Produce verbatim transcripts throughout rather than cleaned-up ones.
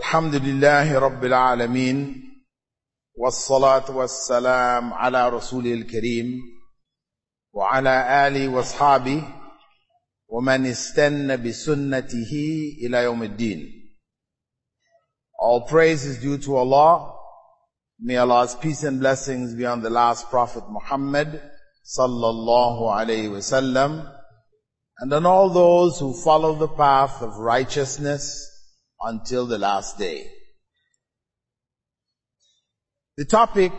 الحمد لله رب العالمين والصلاة والسلام على رسوله الكريم وعلى آله واصحابه ومن استنى بسنته إلى يوم الدين. All praise is due to Allah. May Allah's peace and blessings be on the last Prophet Muhammad sallallahu alayhi wasallam, and on all those who follow the path of righteousness until the last day. The topic,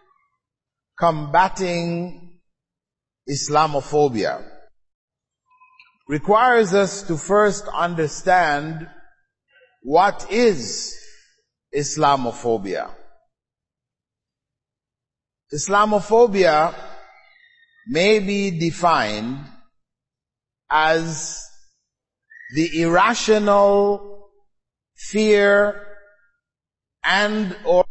combating Islamophobia, requires us to first understand what is Islamophobia. Islamophobia may be defined as the irrational fear and or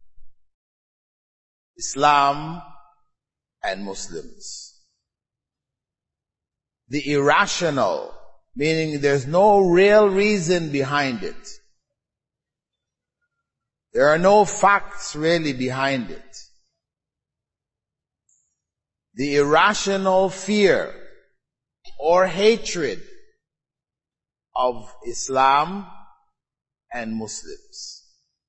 Islam and Muslims. The irrational, meaning there's no real reason behind it. There are no facts really behind it. The irrational fear or hatred of Islam and Muslims.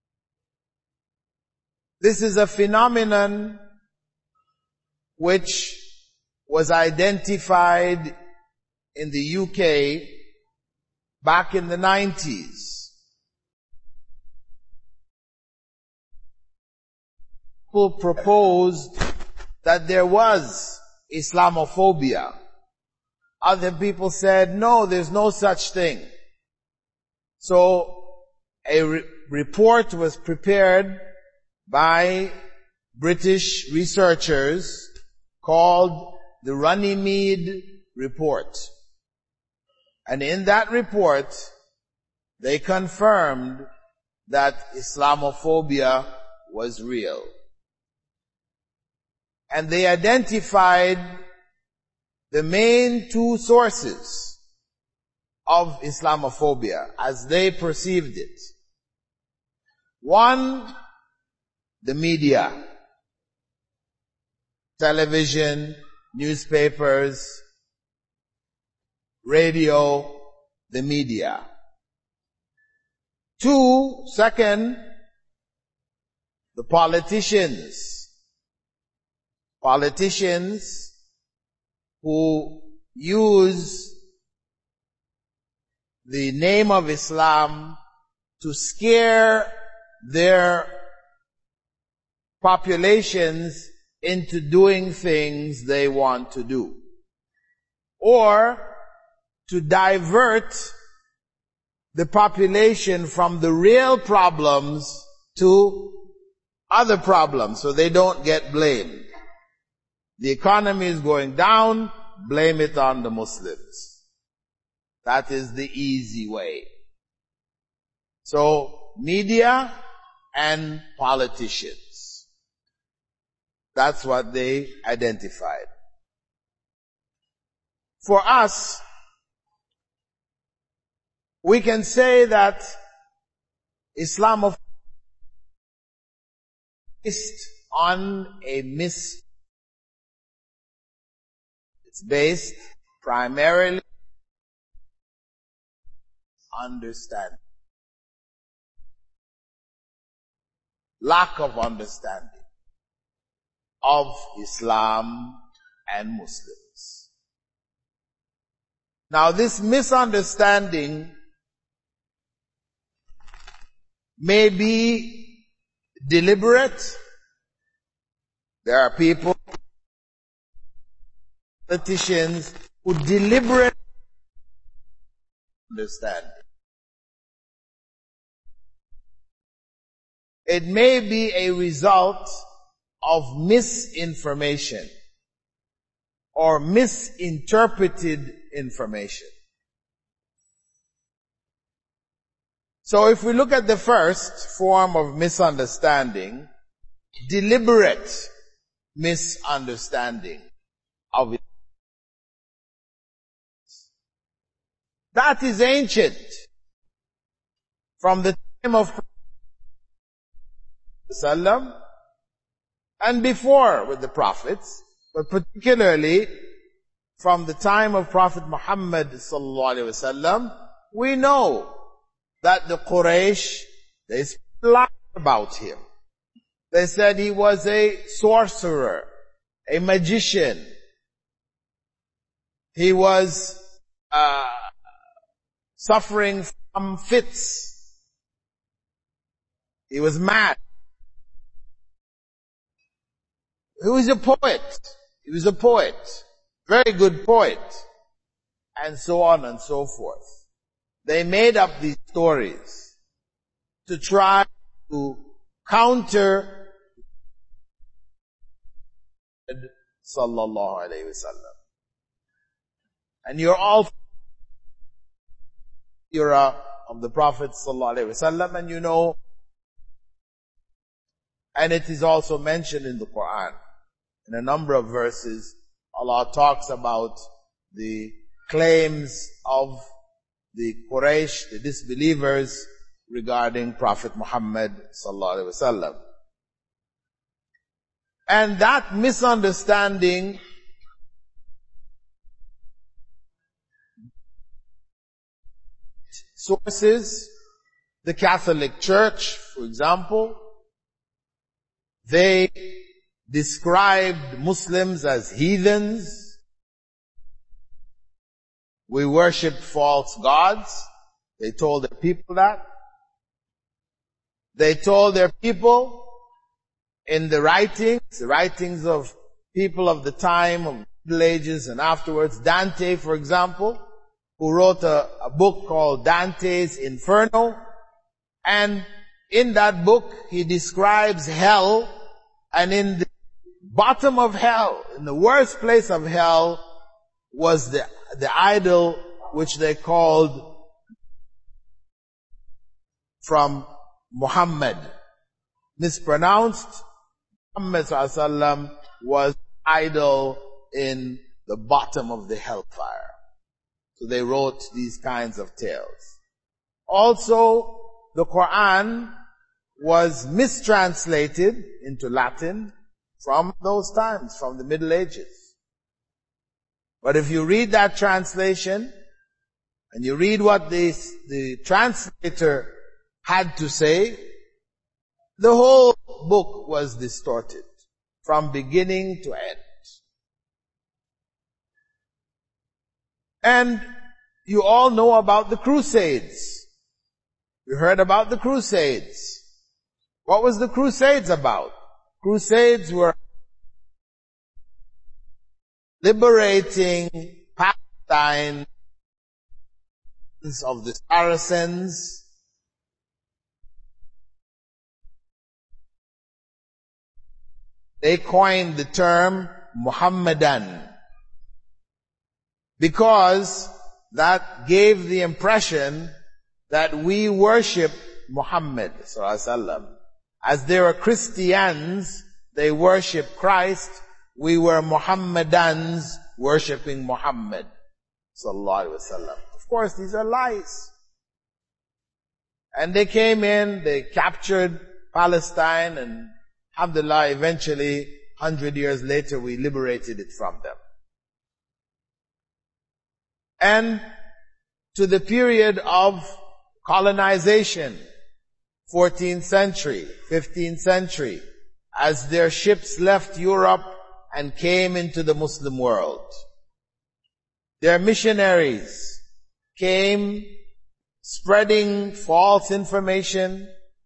This is a phenomenon which was identified in the U K back in the nineties. People proposed that there was Islamophobia. Other people said, no, there's no such thing. So a re- report was prepared by British researchers called the Runnymede Report. And in that report, they confirmed that Islamophobia was real. And they identified the main two sources of Islamophobia as they perceived it. One, the media, television, newspapers, radio, the media. Two, second, the politicians. Politicians who use the name of Islam to scare their populations into doing things they want to do, or to divert the population from the real problems to other problems so they don't get blamed. The economy is going down, blame it on the Muslims. That is the easy way. So, media and politicians. That's what they identified. For us, we can say that Islam is based on a mis. It's based primarily on understanding. Lack of understanding of Islam and Muslims. Now, this misunderstanding may be deliberate. There are people, politicians, who deliberately understand. It may be a result of misinformation or misinterpreted information. So if we look at the first form of misunderstanding, deliberate misunderstanding of it, that is ancient. From the time of Prophet and before with the prophets, but particularly from the time of Prophet Muhammad sallallahu alaihi wasallam, we know that the Quraysh, they lied about him. They said he was a sorcerer, a magician. He was uh, suffering from fits. He was mad. He was a poet. He was a poet. Very good poet. And so on and so forth. They made up these stories to try to counter sallallahu alayhi wasallam. And you're all era of the Prophet sallallahu alayhi wasallam, and you know, and it is also mentioned in the Quran. In a number of verses, Allah talks about the claims of the Quraysh, the disbelievers, regarding Prophet Muhammad sallallahu alaihi wasallam. And that misunderstanding sources, the Catholic Church, for example, they described Muslims as heathens. We worship false gods. They told their people that. They told their people in the writings, the writings of people of the time of the Middle Ages and afterwards, Dante, for example, who wrote a, a book called Dante's Inferno. And in that book, he describes hell, and in the bottom of hell, in the worst place of hell, was the, the idol which they called from Muhammad. Mispronounced, Muhammad sallallahu alaihi wasallam was idol in the bottom of the hellfire. So they wrote these kinds of tales. Also, the Quran was mistranslated into Latin from those times, from the Middle Ages. But if you read that translation, and you read what the, the translator had to say, the whole book was distorted, from beginning to end. And you all know about the Crusades. You heard about the Crusades. What was the Crusades about? Crusades were liberating Palestine of the Saracens. They coined the term Muhammadan because that gave the impression that we worship Muhammad sallallahu alaihi wasallam. As they were Christians, they worship Christ. We were Muhammadans worshipping Muhammad sallallahu alaihi wasallam. Of course, these are lies. And they came in, they captured Palestine, and alhamdulillah, eventually, hundred years later, we liberated it from them. And to the period of colonization, fourteenth century, fifteenth century, as their ships left Europe and came into the Muslim world. Their missionaries came spreading false information,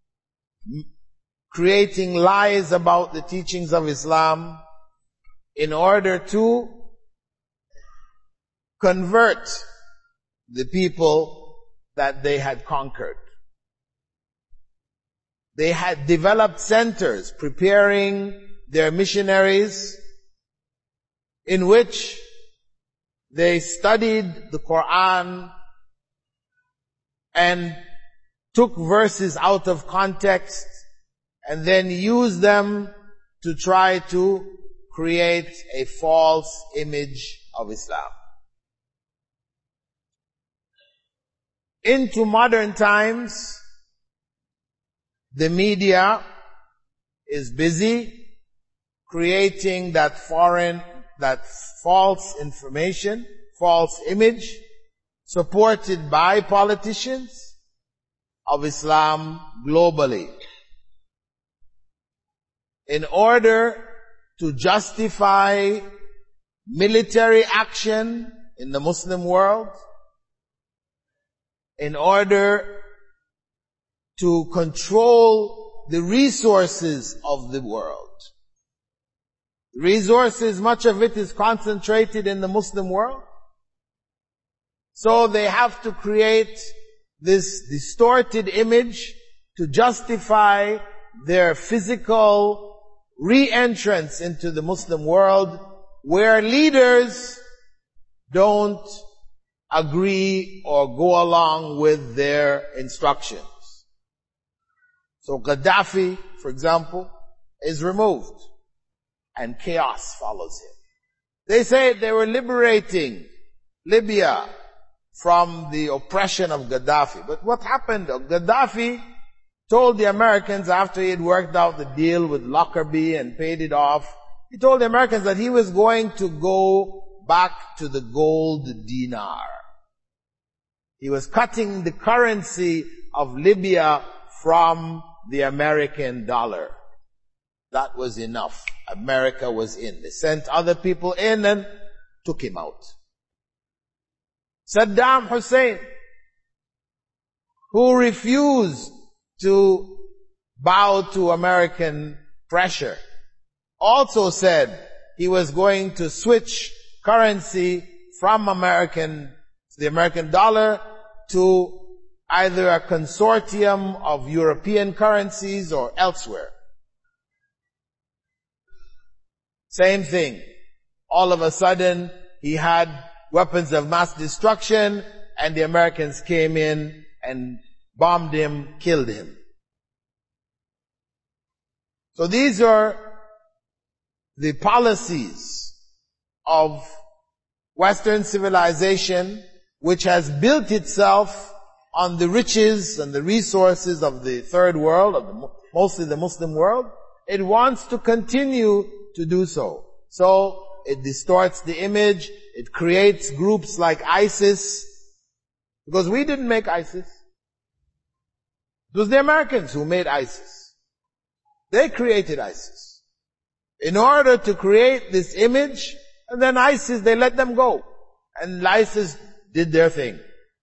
creating lies about the teachings of Islam in order to convert the people that they had conquered. They had developed centers preparing their missionaries in which they studied the Quran and took verses out of context and then used them to try to create a false image of Islam. Into modern times, The media is busy creating that foreign, that false information, false image, supported by politicians of Islam globally, in order to justify military action in the Muslim world, in order to control the resources of the world. Resources, much of it is concentrated in the Muslim world. So they have to create this distorted image to justify their physical re-entrance into the Muslim world, where leaders don't agree or go along with their instructions. So Gaddafi, for example, is removed and chaos follows him. They say they were liberating Libya from the oppression of Gaddafi. But what happened? Gaddafi told the Americans, after he had worked out the deal with Lockerbie and paid it off, he told the Americans that he was going to go back to the gold dinar. He was cutting the currency of Libya from the American dollar. That was enough. America was in. They sent other people in and took him out. Saddam Hussein, who refused to bow to American pressure, also said he was going to switch currency from American, the American dollar, to either a consortium of European currencies or elsewhere. Same thing. All of a sudden, he had weapons of mass destruction, and the Americans came in and bombed him, killed him. So these are the policies of Western civilization, which has built itself on the riches and the resources of the third world, of the, mostly the Muslim world. It wants to continue to do so. So it distorts the image. It creates groups like ISIS. Because we didn't make ISIS. It was the Americans who made ISIS. They created ISIS. In order to create this image, and then ISIS, they let them go. And ISIS did their thing.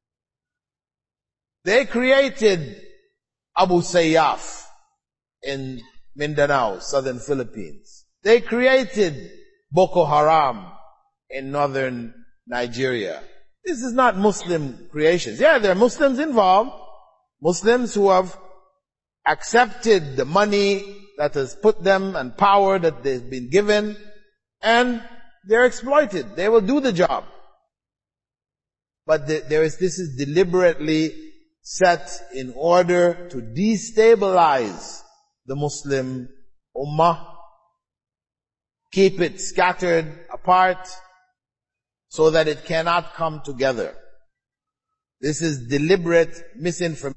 They created Abu Sayyaf in Mindanao, southern Philippines. They created Boko Haram in northern Nigeria. This is not Muslim creations. Yeah, there are Muslims involved. Muslims who have accepted the money that has put them and power that they've been given, and they're exploited. They will do the job. But there is, this is deliberately set in order to destabilize the Muslim Ummah, keep it scattered apart so that it cannot come together. This is deliberate misinformation.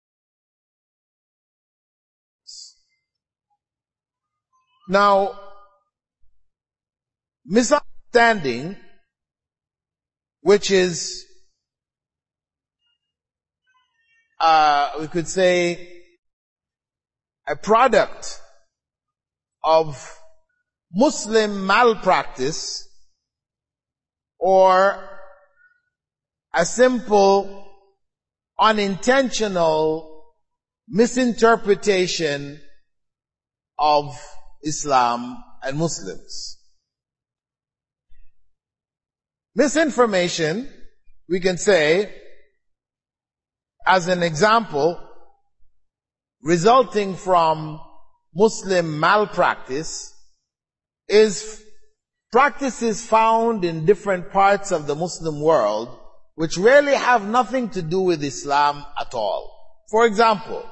Now, misunderstanding, which is, uh, we could say, a product of Muslim malpractice, or a simple, unintentional misinterpretation of Islam and Muslims. Misinformation, we can say, as an example, resulting from Muslim malpractice, is practices found in different parts of the Muslim world which really have nothing to do with Islam at all. For example,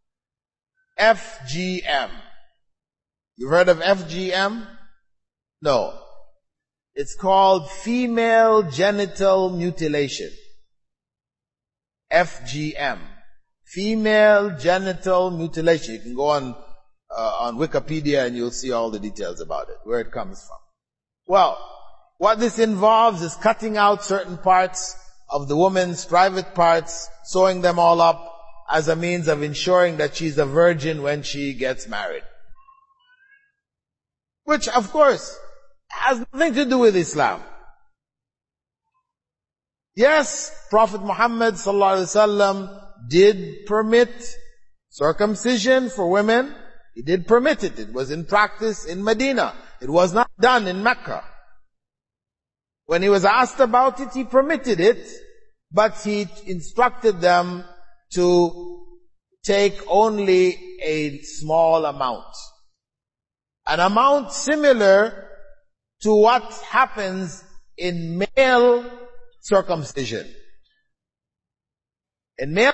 F G M. You've heard of F G M? No. It's called female genital mutilation. F G M. female genital mutilation. You can go on, uh, on Wikipedia and you'll see all the details about it, where it comes from. Well, what this involves is cutting out certain parts of the woman's private parts, sewing them all up as a means of ensuring that she's a virgin when she gets married. Which, of course, has nothing to do with Islam. Yes, Prophet Muhammad sallallahu alaihi wasallam did permit circumcision for women. He did permit it. It was in practice in Medina. It was not done in Mecca. When he was asked about it, he permitted it, but he instructed them to take only a small amount. An amount similar to what happens in male circumcision. In male,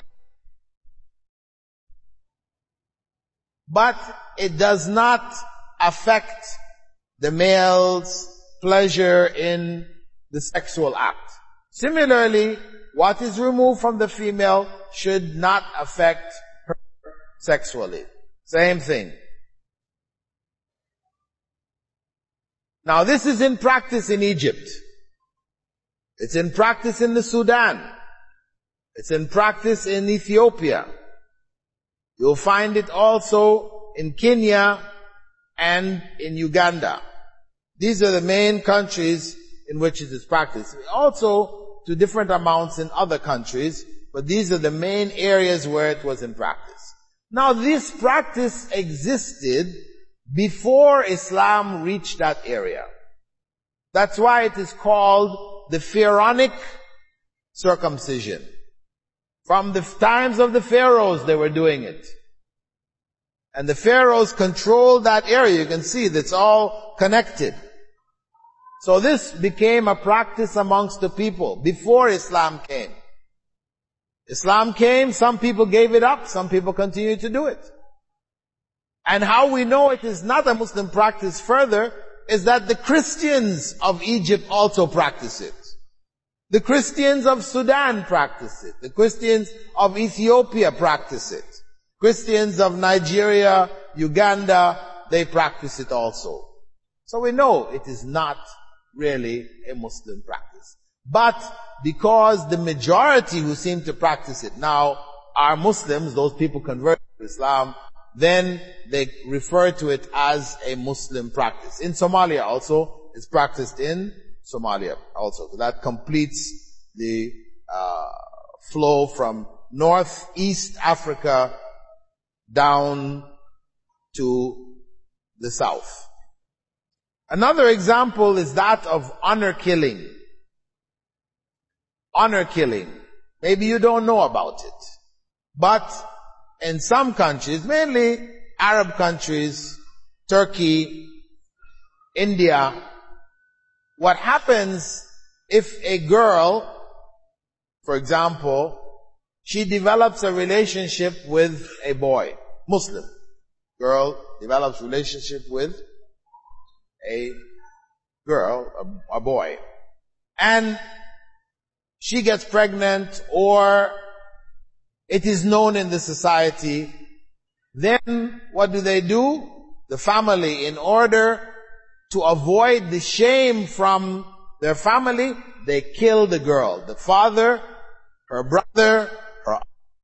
but it does not affect the male's pleasure in the sexual act. Similarly, what is removed from the female should not affect her sexually. Same thing. Now this is in practice in Egypt. It's in practice in the Sudan. It's in practice in Ethiopia. You'll find it also in Kenya and in Uganda. These are the main countries in which it is practiced. Also to different amounts in other countries, but these are the main areas where it was in practice. Now this practice existed before Islam reached that area. That's why it is called the Pharaonic circumcision. From the times of the pharaohs they were doing it. And the pharaohs controlled that area. You can see that's all connected. So this became a practice amongst the people before Islam came. Islam came, some people gave it up, some people continue to do it. And how we know it is not a Muslim practice further is that the Christians of Egypt also practice it. The Christians of Sudan practice it. The Christians of Ethiopia practice it. Christians of Nigeria, Uganda, they practice it also. So we know it is not really a Muslim practice. But because the majority who seem to practice it now are Muslims, those people converted to Islam, then they refer to it as a Muslim practice. In Somalia also, it's practiced in Somalia also. So that completes the uh, flow from northeast Africa down to the south. Another example is that of honor killing. Honor killing. Maybe you don't know about it. But in some countries, mainly Arab countries, Turkey, India, what happens if a girl, for example, she develops a relationship with a boy, Muslim girl develops relationship with a girl, a, a boy, and she gets pregnant, or it is known in the society, then what do they do? The family, in order to avoid the shame from their family, they kill the girl. The father, her brother, her,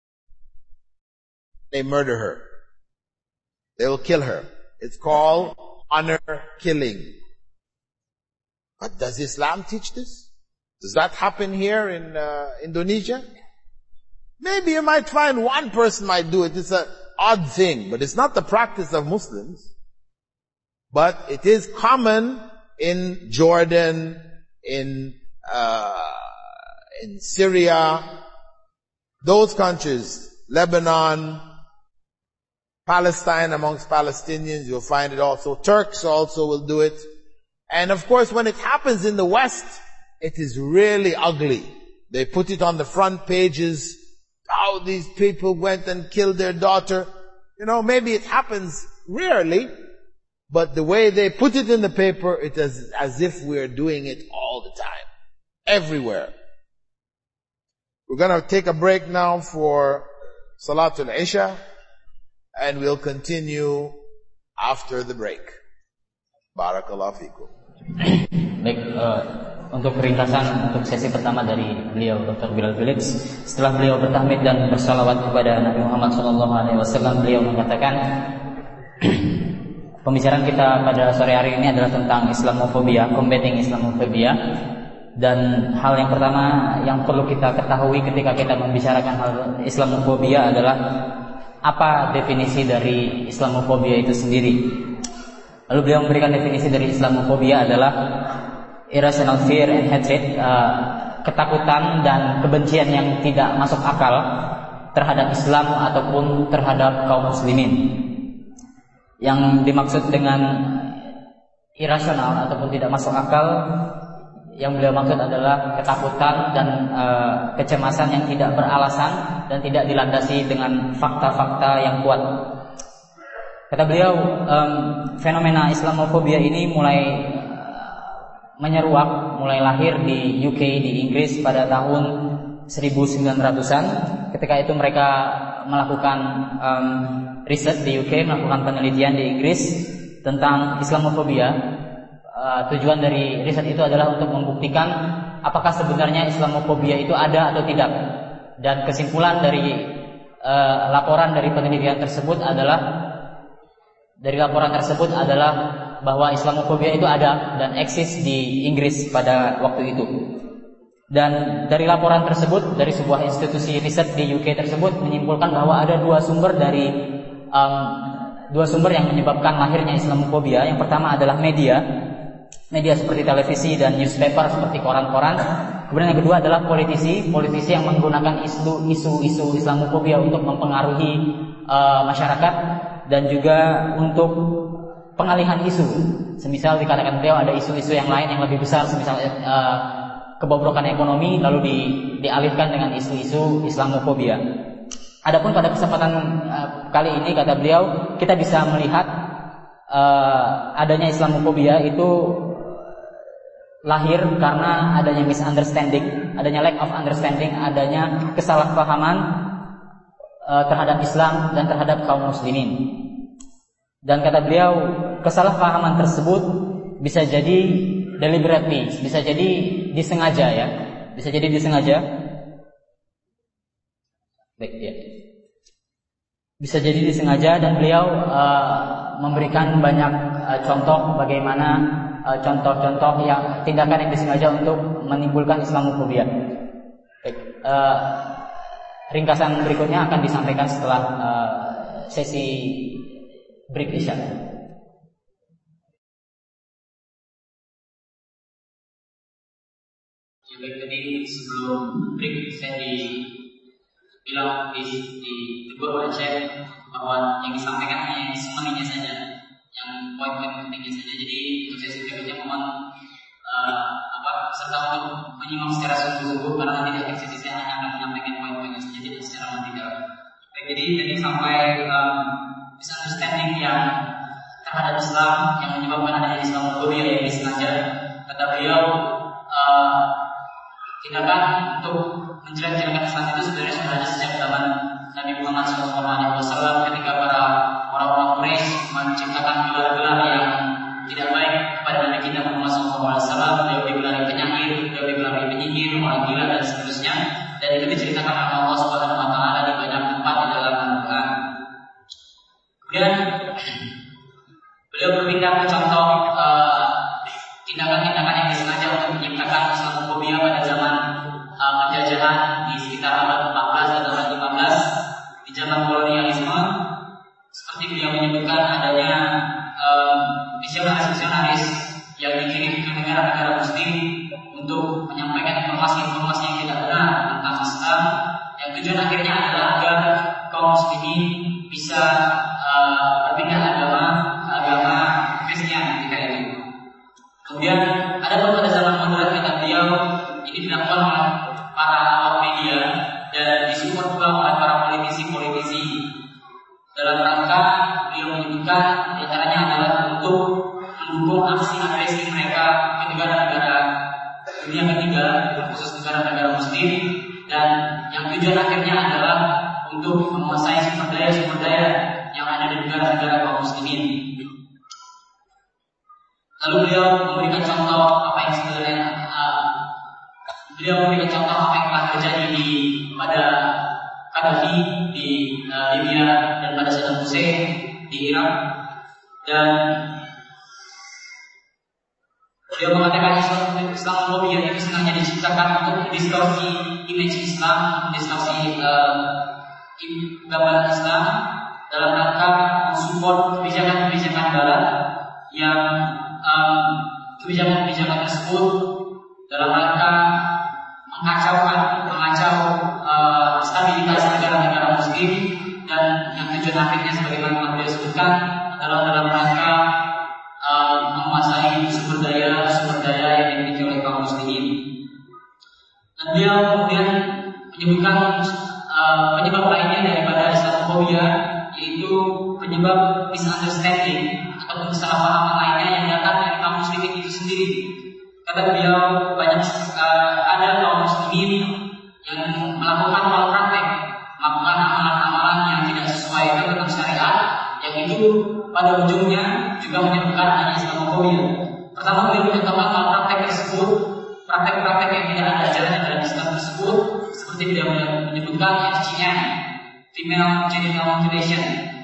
they murder her. They will kill her. It's called honor killing. But does Islam teach this? Does that happen here in uh, Indonesia? Maybe you might find one person might do it. It's an odd thing, but it's not the practice of Muslims. But it is common in Jordan, in uh, in Syria, those countries, Lebanon, Palestine, amongst Palestinians, you'll find it also. Turks also will do it. And of course, when it happens in the West, it is really ugly. They put it on the front pages, how these people went and killed their daughter. You know, maybe it happens rarely, but the way they put it in the paper, it is as if we're doing it all the time. Everywhere. We're gonna take a break now for Salatul Isha, and we'll continue after the break. Barakallahu fikum. Baik, uh, untuk ringkasan untuk sesi pertama dari beliau Doktor Bilal Philips, setelah beliau bertahmid dan bersalawat kepada Nabi Muhammad shallallahu alaihi wasallam, beliau mengatakan pembicaraan kita pada sore hari ini adalah tentang Islamofobia, combating Islamofobia. Dan hal yang pertama yang perlu kita ketahui ketika kita membicarakan hal Islamofobia adalah apa definisi dari Islamofobia itu sendiri. Lalu beliau memberikan definisi dari Islamofobia adalah irrational fear and hatred, uh, ketakutan dan kebencian yang tidak masuk akal terhadap Islam ataupun terhadap kaum muslimin. Yang dimaksud dengan irasional ataupun tidak masuk akal, yang beliau maksud adalah ketakutan dan uh, kecemasan yang tidak beralasan dan tidak dilandasi dengan fakta-fakta yang kuat. Kata beliau, um, fenomena Islamofobia ini mulai uh, menyeruak, mulai lahir di U K, di Inggris pada tahun seribu sembilan ratusan. Ketika itu mereka melakukan um, riset di U K, melakukan penelitian di Inggris tentang Islamofobia. Uh, tujuan dari riset itu adalah untuk membuktikan apakah sebenarnya Islamofobia itu ada atau tidak. Dan kesimpulan dari uh, laporan dari penelitian tersebut adalah Dari laporan tersebut adalah bahwa Islamofobia itu ada dan eksis di Inggris pada waktu itu. Dan dari laporan tersebut, dari sebuah institusi riset di U K tersebut menyimpulkan bahwa ada dua sumber dari um, dua sumber yang menyebabkan lahirnya Islamofobia. Yang pertama adalah media, media seperti televisi dan newspaper seperti koran-koran. Kemudian yang kedua adalah politisi, politisi yang menggunakan isu-isu Islamofobia untuk mempengaruhi uh, masyarakat. Dan juga untuk pengalihan isu. Semisal dikatakan beliau ada isu-isu yang lain yang lebih besar, semisal uh, kebobrokan ekonomi, lalu di, dialihkan dengan isu-isu Islamofobia. Adapun pada kesempatan uh, kali ini, kata beliau, kita bisa melihat uh, adanya Islamofobia itu lahir karena adanya misunderstanding, adanya lack of understanding, adanya kesalahpahaman uh, terhadap Islam dan terhadap kaum muslimin. Dan kata beliau, kesalahpahaman tersebut bisa jadi deliberately, bisa jadi disengaja ya, bisa jadi disengaja. Baik ya. Bisa jadi disengaja dan beliau uh, memberikan banyak uh, contoh bagaimana uh, contoh-contoh yang tindakan yang disengaja untuk menimbulkan Islamofobia. Baik, uh, ringkasan berikutnya akan disampaikan setelah uh, sesi break Isya. Baik, tadi sebelum break saya dibilang di, di tegur oleh Syekh bahwa yang disampaikan hanya semenitnya saja, yang poin-poin pentingnya saja. Jadi untuk sesi berikutnya mohon uh, apa serta untuk menyimak secara sungguh-sungguh karena nanti di akhir sesi saya hanya akan menyampaikan poin-poinnya saja tidak secara mendetail. Baik, jadi tadi sampai um, misunderstanding yang terhadap Islam yang menyebabkan adanya Islamofobia yang disengaja. Kata beliau, uh, tindakan untuk menjelek-jelekan Islam itu sebenarnya sudah ada sejak zaman Nabi Muhammad shallallahu alaihi wasallam ketika para orang-orang Quraisy menciptakan gelar-gelar yang tidak baik kepada Nabi kita Muhammad shallallahu alaihi wasallam. Beliau digelari penyair, beliau digelari penyihir, orang gila dan seterusnya. Dan itu diceritakan oleh Allah Subhanahu wa taala di banyak tempat di dalam Al-Qur'an. Kemudian beliau berpindah ke contoh uh, tindakan-tindakan yang disengaja untuk menciptakan Islamofobia pada zaman uh, penjajahan di sekitar abad empat belas dan abad lima belas di zaman kolonialisme. Seperti beliau menyebutkan adanya um, misionaris-misionaris yang dikirim ke negara-negara muslim untuk menyampaikan informasi-informasi yang tidak benar tentang Islam, yang tujuan akhirnya adalah agar kaum muslimin bisa uh, berpindah agama agama Kristen ketika itu. Kemudian ada pada zaman moderat kata beliau ini dilakukan oleh para awak media dan disupport juga oleh para politisi-politisi dalam rangka beliau menyebutkan diantaranya adalah untuk mendukung aksi agresi mereka ke negara-negara dunia ketiga, khusus negara-negara muslim, dan yang tujuan akhirnya adalah untuk menguasai sumber daya-sumber daya yang ada di negara-negara kaum muslimin. Lalu beliau memberikan contoh apa yang sebenarnya uh, beliau memberikan contoh apa yang telah terjadi di pada Gaddafi di uh, Libya dan pada Saddam Hussein di Irak, dan beliau mengatakan Islamophobia itu sebenarnya diciptakan untuk mendistorsi image Islam, mendistorsi uh, gambaran Islam dalam rangka mensupport kebijakan-kebijakan Barat yang um, kebijakan-kebijakan tersebut dalam rangka mengacaukan, mengacau uh, stabilitas negara-negara Muslim, dan yang tujuan akhirnya sebagaimana telah beliau sebutkan adalah dalam rangka uh, menguasai sumber daya sumber daya yang dimiliki oleh kaum Muslimin. Dan beliau kemudian menyebutkan uh, penyebab lainnya daripada Islamophobia, yaitu penyebab misunderstanding atau kesalahpahaman lainnya yang datang dari kaum muslimin itu sendiri. Kata beliau, banyak uh, ada kaum muslimin yang melakukan hal praktek, melakukan amalan-amalan yang tidak sesuai dengan syariat, yang itu pada ujungnya juga menyebabkan adanya Islamophobia. Pertama, beliau menyatakan hal praktek tersebut, praktek-praktek yang tidak ada ajarannya dalam Islam tersebut, seperti beliau menyebutkan F G M, female genital mutilation,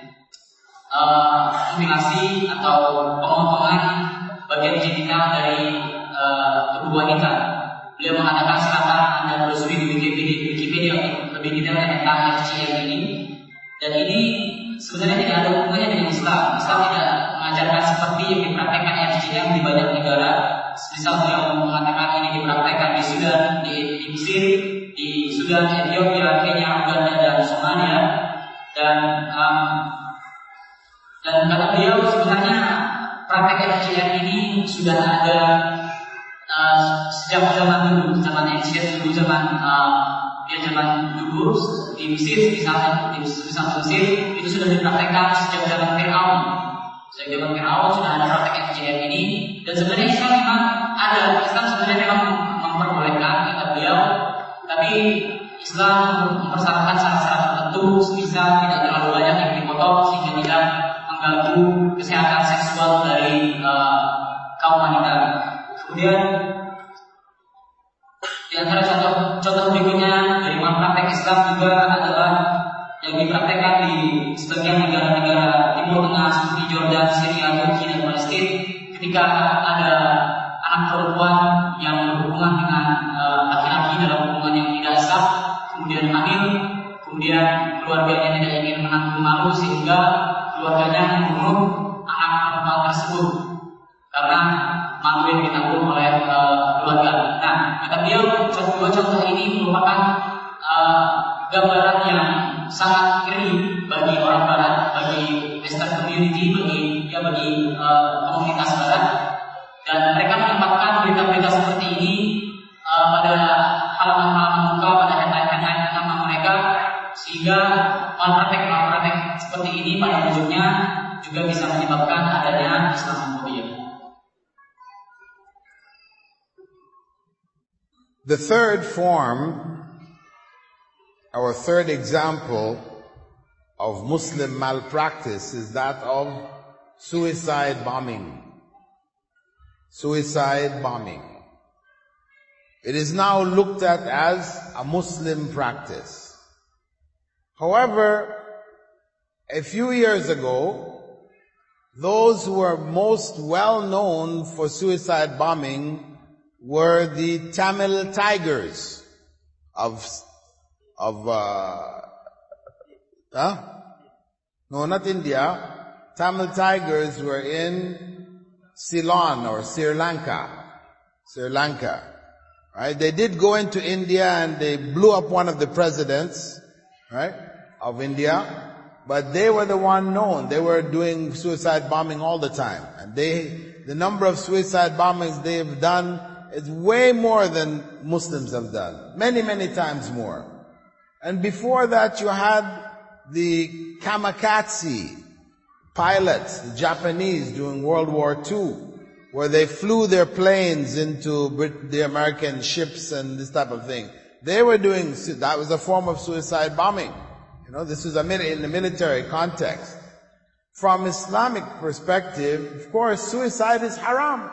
uh, mutilasi atau pemotongan bagian genital dari uh, tubuh wanita. Beliau mengatakan silakan Anda telusuri di Wikipedia, Wikipedia untuk lebih detail tentang F G M ini. Dan ini sebenarnya tidak ada hubungannya dengan Islam. Islam tidak mengajarkan seperti yang dipraktekkan F G M di banyak negara. Misal beliau mengatakan ini dipraktekkan di Sudan, di, di Mesir, di Sudan, Ethiopia, Kenya, Uganda, dan Somalia. Dan um, dan kata beliau sebenarnya praktek F G M ini sudah ada uh, sejak zaman dulu, zaman ancient dulu, zaman uh, dia zaman dulu di Mesir, misalnya di misalnya Mesir itu sudah dipraktekkan sejak zaman Fir'aun. Sejak zaman Fir'aun sudah ada praktek F G M ini, dan sebenarnya Islam memang ada. Islam sebenarnya memang memperbolehkan, kata beliau, tapi Islam mempersyaratkan syarat-syarat tertentu, semisal tidak terlalu banyak yang dipotong sehingga tidak mengganggu kesehatan seksual dari uh, kaum wanita. Kemudian di antara contoh-contoh berikutnya dari praktek Islam juga adalah yang dipraktekkan di sebagian negara-negara Timur Tengah seperti Jordan, Syria, Turki, dan Palestina, ketika ada anak perempuan yang berhubungan dengan uh, laki-laki dalam hubungan yang tidak sah, kemudian hamil, kemudian keluarganya tidak ingin menanggung malu sehingga keluarganya membunuh anak perempuan tersebut karena malu yang ditanggung oleh uh, keluarga. Nah, kata beliau, dua contoh ini merupakan uh, gambaran yang sangat ngeri bagi orang Barat, bagi Western community, bagi ya bagi uh, komunitas Barat, dan mereka menempatkan berita-berita seperti ini uh, pada halaman-halaman muka, pada headline-headline pertama mereka, sehingga praktek-praktek seperti ini pada ujungnya juga bisa menyebabkan adanya Islamophobia. The third form, our third example of Muslim malpractice is that of suicide bombing. Suicide bombing. It is now looked at as a Muslim practice. However, a few years ago, those who were most well known for suicide bombing were the Tamil Tigers of, of, uh, huh? No, not India. Tamil Tigers were in Ceylon or Sri Lanka. Sri Lanka. Right? They did go into India and they blew up one of the presidents, right, of India. But they were the one known. They were doing suicide bombing all the time. And they, the number of suicide bombings they have done is way more than Muslims have done. Many, many times more. And before that you had the kamikaze pilots, the Japanese during World War Two, where they flew their planes into Brit- the American ships and this type of thing. They were doing, that was a form of suicide bombing. You know, this was a mil- in the military context. From Islamic perspective, of course, suicide is haram.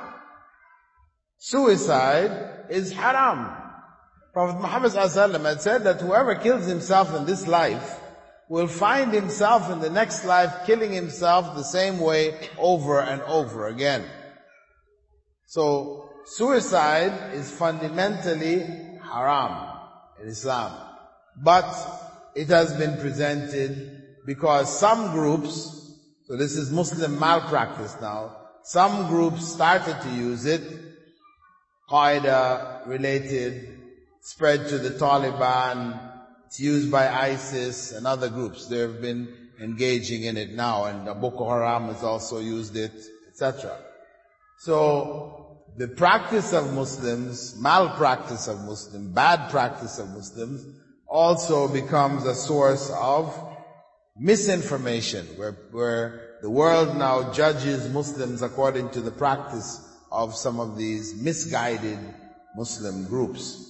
Suicide is haram. Prophet Muhammad ﷺ had said that whoever kills himself in this life will find himself in the next life killing himself the same way over and over again. So, suicide is fundamentally haram in Islam. But it has been presented because some groups, so this is Muslim malpractice now, some groups started to use it, Qaeda related, spread to the Taliban, it's used by ISIS and other groups. They have been engaging in it now, and Boko Haram has also used it, et cetera. So, the practice of Muslims, malpractice of Muslims, bad practice of Muslims, also becomes a source of misinformation, where, where the world now judges Muslims according to the practice of some of these misguided Muslim groups.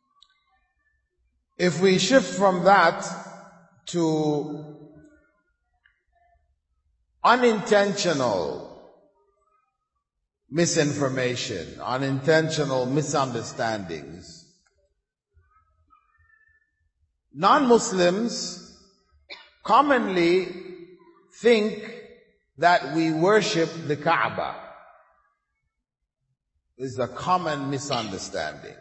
If we shift from that to unintentional misinformation, unintentional misunderstandings, non-Muslims commonly think that we worship the Kaaba. This is a common misunderstanding.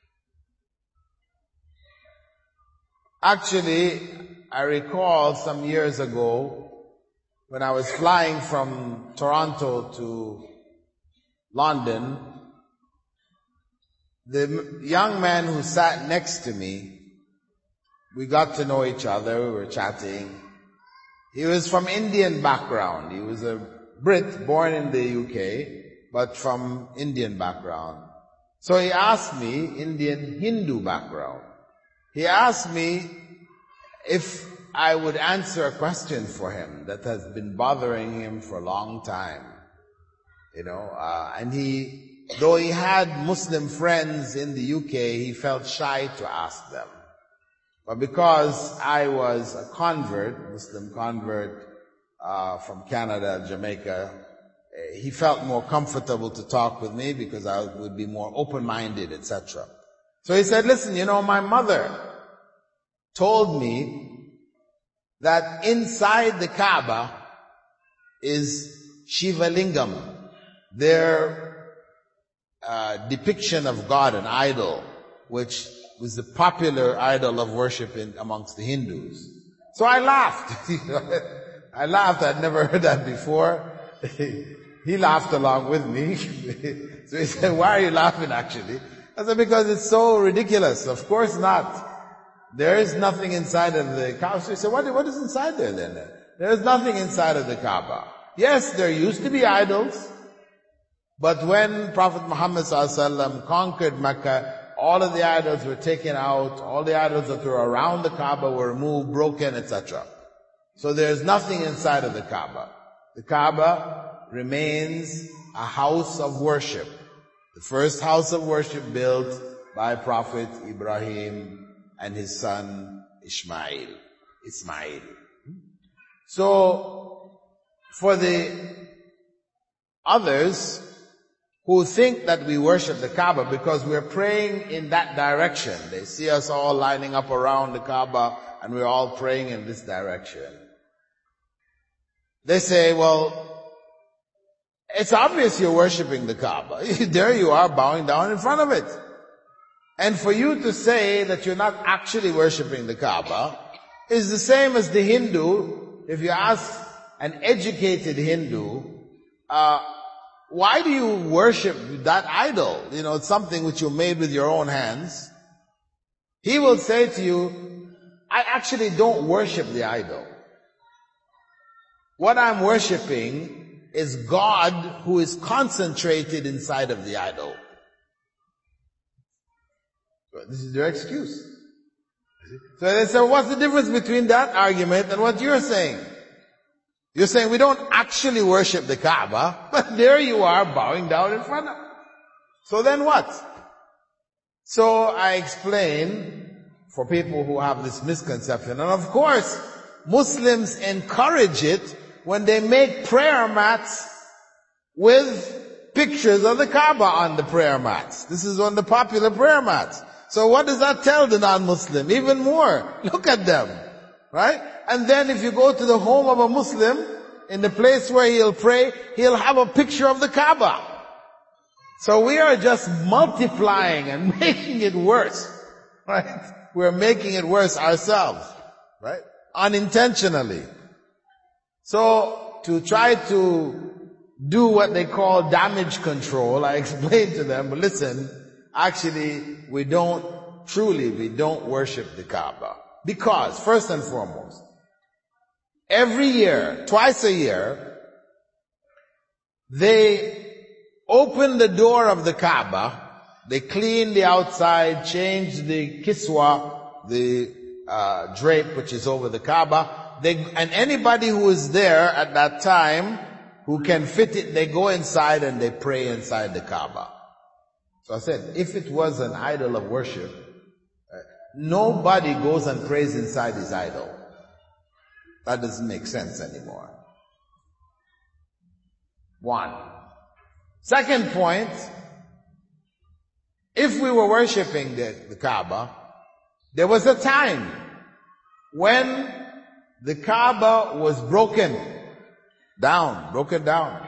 Actually, I recall some years ago when I was flying from Toronto to London, the young man who sat next to me, we got to know each other, we were chatting. He was from Indian background. He was a Brit born in the U K, but from Indian background. So he asked me, Indian Hindu background. He asked me if I would answer a question for him that has been bothering him for a long time. You know, uh, and he, though he had Muslim friends in the U K, he felt shy to ask them. But because I was a convert, Muslim convert, uh, from Canada, Jamaica, he felt more comfortable to talk with me because I would be more open-minded, et cetera. So he said, listen, you know, my mother told me that inside the Kaaba is Shiva Lingam, their uh, depiction of God, an idol, which was the popular idol of worship in, amongst the Hindus. So I laughed. I laughed. I'd never heard that before. He laughed along with me. So he said, why are you laughing actually? I said, because it's so ridiculous. Of course not. There is nothing inside of the Kaaba. So he said, what, what is inside there then? There is nothing inside of the Kaaba. Yes, there used to be idols. But when Prophet Muhammad ﷺ conquered Mecca, all of the idols were taken out. All the idols that were around the Kaaba were removed, broken, et cetera. So there's nothing inside of the Kaaba. The Kaaba remains a house of worship. The first house of worship built by Prophet Ibrahim and his son Ishmael. Ismail. So, for the others who think that we worship the Kaaba because we're praying in that direction, they see us all lining up around the Kaaba and we're all praying in this direction. They say, well, it's obvious you're worshiping the Kaaba. There you are bowing down in front of it. And for you to say that you're not actually worshiping the Kaaba is the same as the Hindu. If you ask an educated Hindu, uh, why do you worship that idol? You know, it's something which you made with your own hands. He will say to you, I actually don't worship the idol. What I'm worshiping is God who is concentrated inside of the idol. This is their excuse. So they say, what's the difference between that argument and what you're saying? You're saying we don't actually worship the Kaaba, but there you are bowing down in front of it. So then what? So I explain for people who have this misconception, and of course, Muslims encourage it when they make prayer mats with pictures of the Kaaba on the prayer mats. This is one of the popular prayer mats. So what does that tell the non-Muslim? Even more. Look at them. Right? And then if you go to the home of a Muslim, in the place where he'll pray, he'll have a picture of the Kaaba. So we are just multiplying and making it worse. Right? We're making it worse ourselves. Right? Unintentionally. So to try to do what they call damage control, I explained to them, but listen, actually we don't, truly we don't worship the Kaaba. Because, first and foremost, every year, twice a year, they open the door of the Kaaba, they clean the outside, change the kiswa, the uh, drape which is over the Kaaba, they, and anybody who is there at that time who can fit it, they go inside and they pray inside the Kaaba. So I said, if it was an idol of worship, nobody goes and prays inside his idol. That doesn't make sense anymore. One. Second point, if we were worshipping the, the Kaaba, there was a time when the Kaaba was broken down, broken down.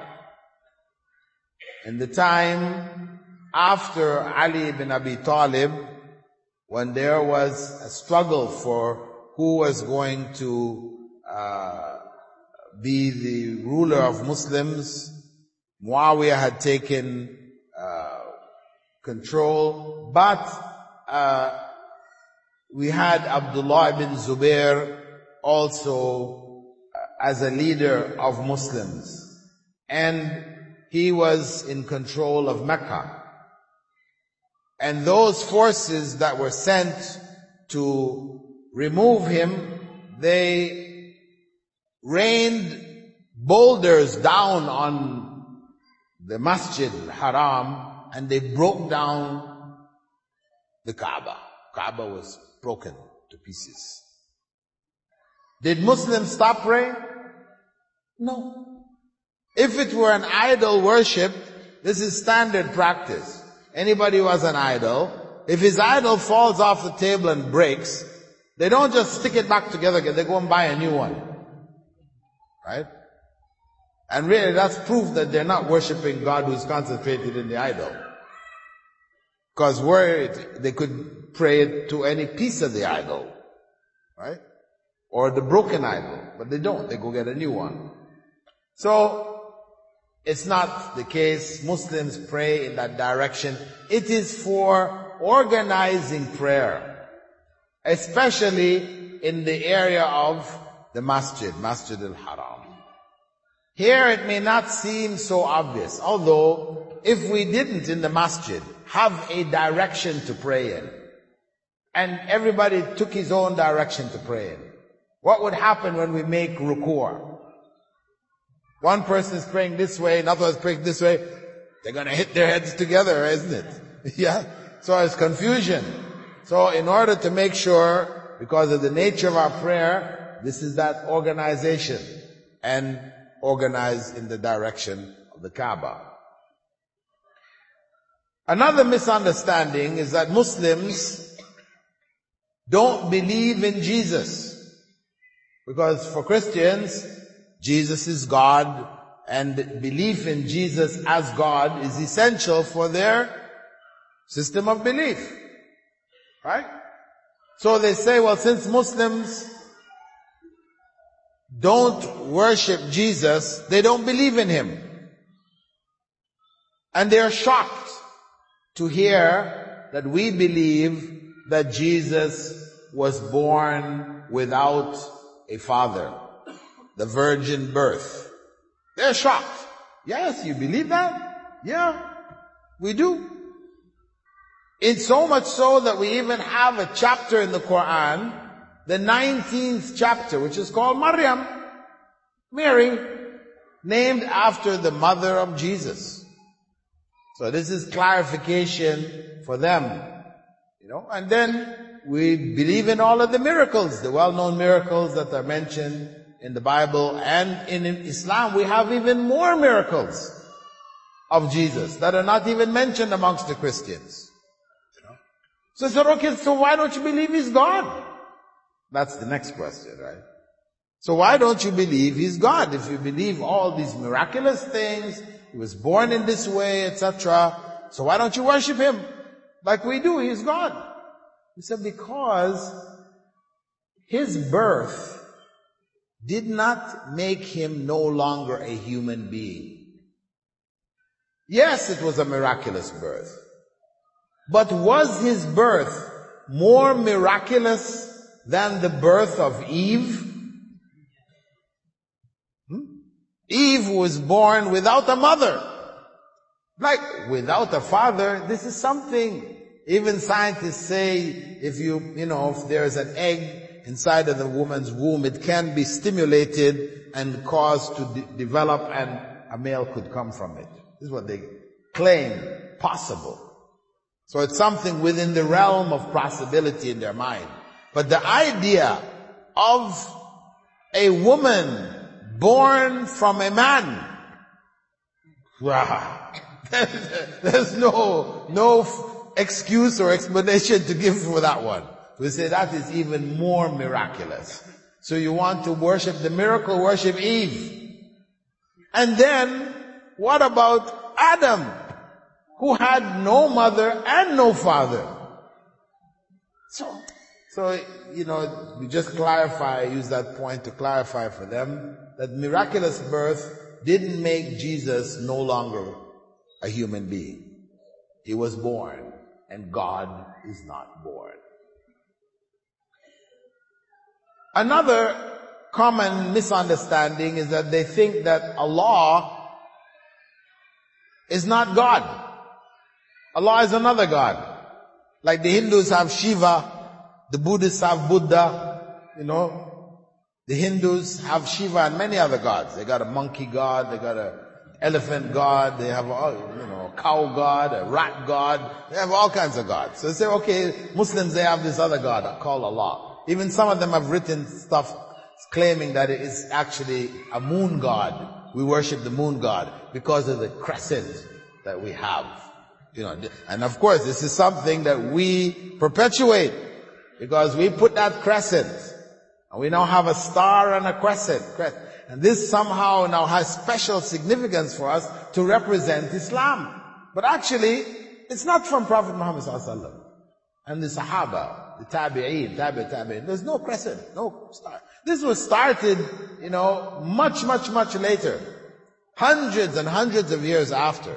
In the time after Ali ibn Abi Talib, when there was a struggle for who was going to uh, be the ruler of Muslims, Muawiyah had taken uh, control, but uh, we had Abdullah ibn Zubair also uh, as a leader of Muslims, and he was in control of Mecca. And those forces that were sent to remove him, they rained boulders down on the Masjid Haram, and they broke down the Kaaba. Kaaba was broken to pieces. Did Muslims stop praying? No. If it were an idol worship, this is standard practice. Anybody who has an idol, if his idol falls off the table and breaks, they don't just stick it back together again, they go and buy a new one. Right? And really that's proof that they're not worshipping God who's concentrated in the idol. Because were it, they could pray to any piece of the idol. Right? Or the broken idol. But they don't, they go get a new one. So, it's not the case. Muslims pray in that direction. It is for organizing prayer, especially in the area of the masjid, Masjid al-Haram. Here it may not seem so obvious, although if we didn't in the masjid have a direction to pray in, and everybody took his own direction to pray in, what would happen when we make ruku'? One person is praying this way, another is praying this way. They're going to hit their heads together, isn't it? Yeah. So it's confusion. So in order to make sure, because of the nature of our prayer, this is that organization, and organized in the direction of the Kaaba. Another misunderstanding is that Muslims don't believe in Jesus. Because for Christians, Jesus is God, and belief in Jesus as God is essential for their system of belief. Right? So they say, well, since Muslims don't worship Jesus, they don't believe in Him. And they are shocked to hear that we believe that Jesus was born without a father. The virgin birth. They're shocked. Yes, you believe that? Yeah, we do. It's so much so that we even have a chapter in the Quran, the nineteenth chapter, which is called Maryam, Mary, named after the mother of Jesus. So this is clarification for them. You know, and then we believe in all of the miracles, the well-known miracles that are mentioned in the Bible. And in Islam, we have even more miracles of Jesus that are not even mentioned amongst the Christians. You know? So I said, okay, so why don't you believe He's God? That's the next question, right? So why don't you believe He's God? If you believe all these miraculous things, He was born in this way, et cetera, so why don't you worship Him like we do? He's God. He said, because His birth did not make Him no longer a human being. Yes, it was a miraculous birth. But was His birth more miraculous than the birth of Eve? Hmm? Eve was born without a mother. Like, without a father, this is something. Even scientists say, if you, you know, if there's an egg inside of the woman's womb, it can be stimulated and caused to de- develop and a male could come from it. This is what they claim possible. So it's something within the realm of possibility in their mind. But the idea of a woman born from a man, wow, there's no, no excuse or explanation to give for that one. We say that is even more miraculous. So you want to worship the miracle, worship Eve. And then, what about Adam, who had no mother and no father? So, so, you know, we just clarify, use that point to clarify for them that miraculous birth didn't make Jesus no longer a human being. He was born, and God is not born. Another common misunderstanding is that they think that Allah is not God. Allah is another God. Like the Hindus have Shiva, the Buddhists have Buddha, you know. The Hindus have Shiva and many other gods. They got a monkey god, they got a elephant god, they have all, you know, a cow god, a rat god, they have all kinds of gods. So they say, okay, Muslims, they have this other god called Allah. Even some of them have written stuff claiming that it is actually a moon god. We worship the moon god because of the crescent that we have. You know, and of course, this is something that we perpetuate because we put that crescent, and we now have a star and a crescent. And this somehow now has special significance for us to represent Islam. But actually, it's not from Prophet Muhammad sallallahu alaihi wasallam and the Sahaba, the Tabi'een, Tabi' Tabi'een. There's no crescent, no star. This was started, you know, much, much, much later. Hundreds and hundreds of years after.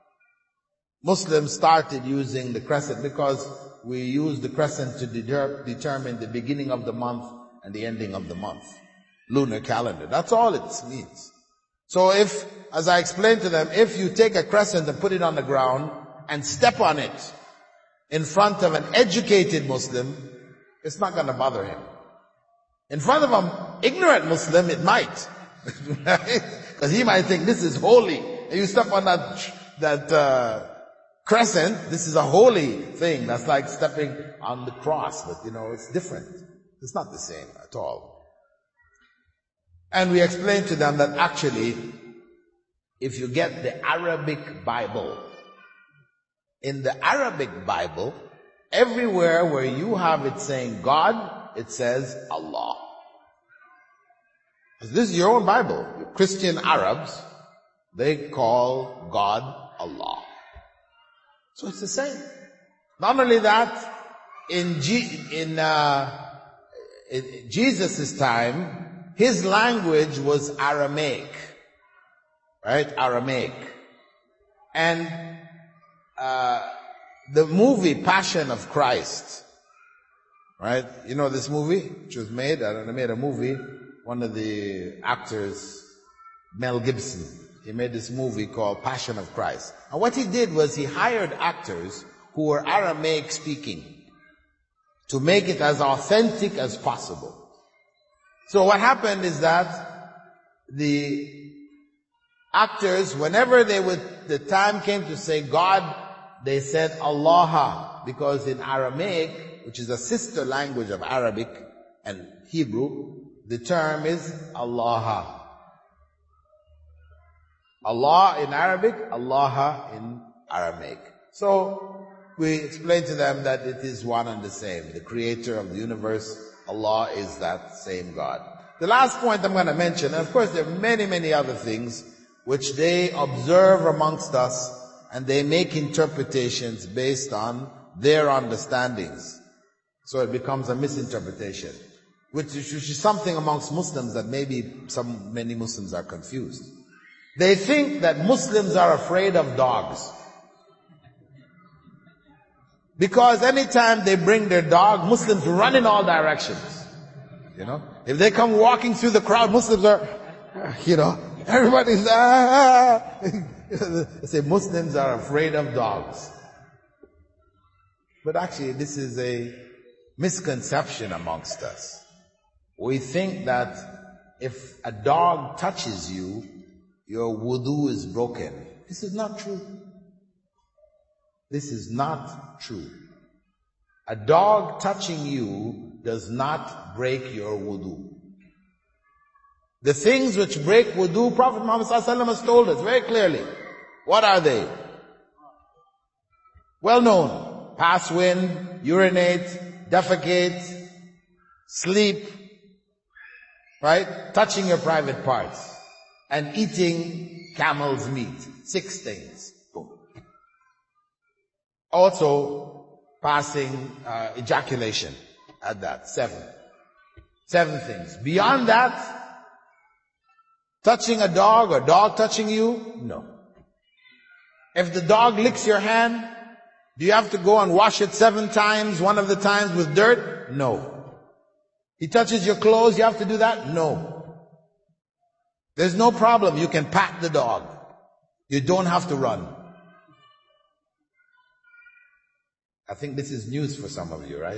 Muslims started using the crescent because we use the crescent to deter- determine the beginning of the month and the ending of the month. Lunar calendar. That's all it means. So if, as I explained to them, if you take a crescent and put it on the ground and step on it in front of an educated Muslim, it's not going to bother him. In front of an ignorant Muslim, it might. Because he might think this is holy. And you step on that, that, uh, crescent, this is a holy thing. That's like stepping on the cross, but you know, it's different. It's not the same at all. And we explained to them that actually, if you get the Arabic Bible, in the Arabic Bible, everywhere where you have it saying God, it says Allah. This is your own Bible. Christian Arabs, they call God Allah. So it's the same. Not only that, in, G, in, uh, in Jesus' time, his language was Aramaic. Right? Aramaic. And uh, the movie Passion of Christ, right? You know this movie, which was made, I don't know, made a movie, one of the actors, Mel Gibson, he made this movie called Passion of Christ. And what he did was he hired actors who were Aramaic speaking to make it as authentic as possible. So what happened is that the actors, whenever they would, the time came to say God, they said Allah, because in Aramaic, which is a sister language of Arabic and Hebrew, the term is Allah. Allah in Arabic, Allah in Aramaic. So we explain to them that it is one and the same. The creator of the universe, Allah, is that same God. The last point I'm going to mention, and of course there are many, many other things which they observe amongst us, and they make interpretations based on their understandings. So it becomes a misinterpretation, which is something amongst Muslims that maybe some many Muslims are confused. They think that Muslims are afraid of dogs. Because anytime they bring their dog, Muslims run in all directions. You know, if they come walking through the crowd, Muslims are, you know, everybody's, ah. They say Muslims are afraid of dogs. But actually, this is a misconception amongst us. We think that if a dog touches you, your wudu is broken. This is not true. This is not true. A dog touching you does not break your wudu. The things which break wudu, Prophet Muhammad sallallahu alaihi wasallam has told us very clearly. What are they? Well known. Pass wind, urinate, defecate, sleep, right? Touching your private parts. And eating camel's meat. Six things. Boom. Also, passing uh, ejaculation. Add that. Seven. Seven things. Beyond that, touching a dog or dog touching you? No. If the dog licks your hand, do you have to go and wash it seven times, one of the times with dirt? No. He touches your clothes, you have to do that? No. There's no problem. You can pat the dog. You don't have to run. I think this is news for some of you, right?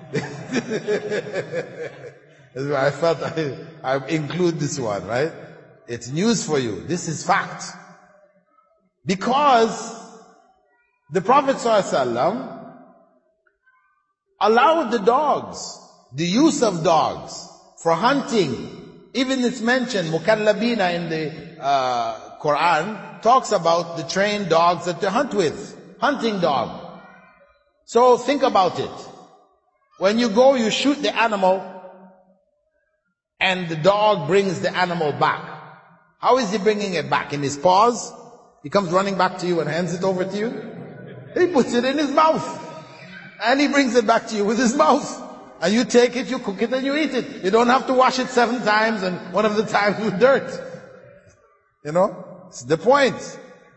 That's why I felt I, I include this one, right? It's news for you. This is fact. Because the Prophet ﷺ allowed the dogs, the use of dogs for hunting. Even it's mentioned, Mukallabina in the uh, Quran talks about the trained dogs that they hunt with. Hunting dog. So think about it. When you go, you shoot the animal and the dog brings the animal back. How is he bringing it back? In his paws? He comes running back to you and hands it over to you? He puts it in his mouth. And he brings it back to you with his mouth. And you take it, you cook it, and you eat it. You don't have to wash it seven times and one of the times with dirt. You know? It's the point.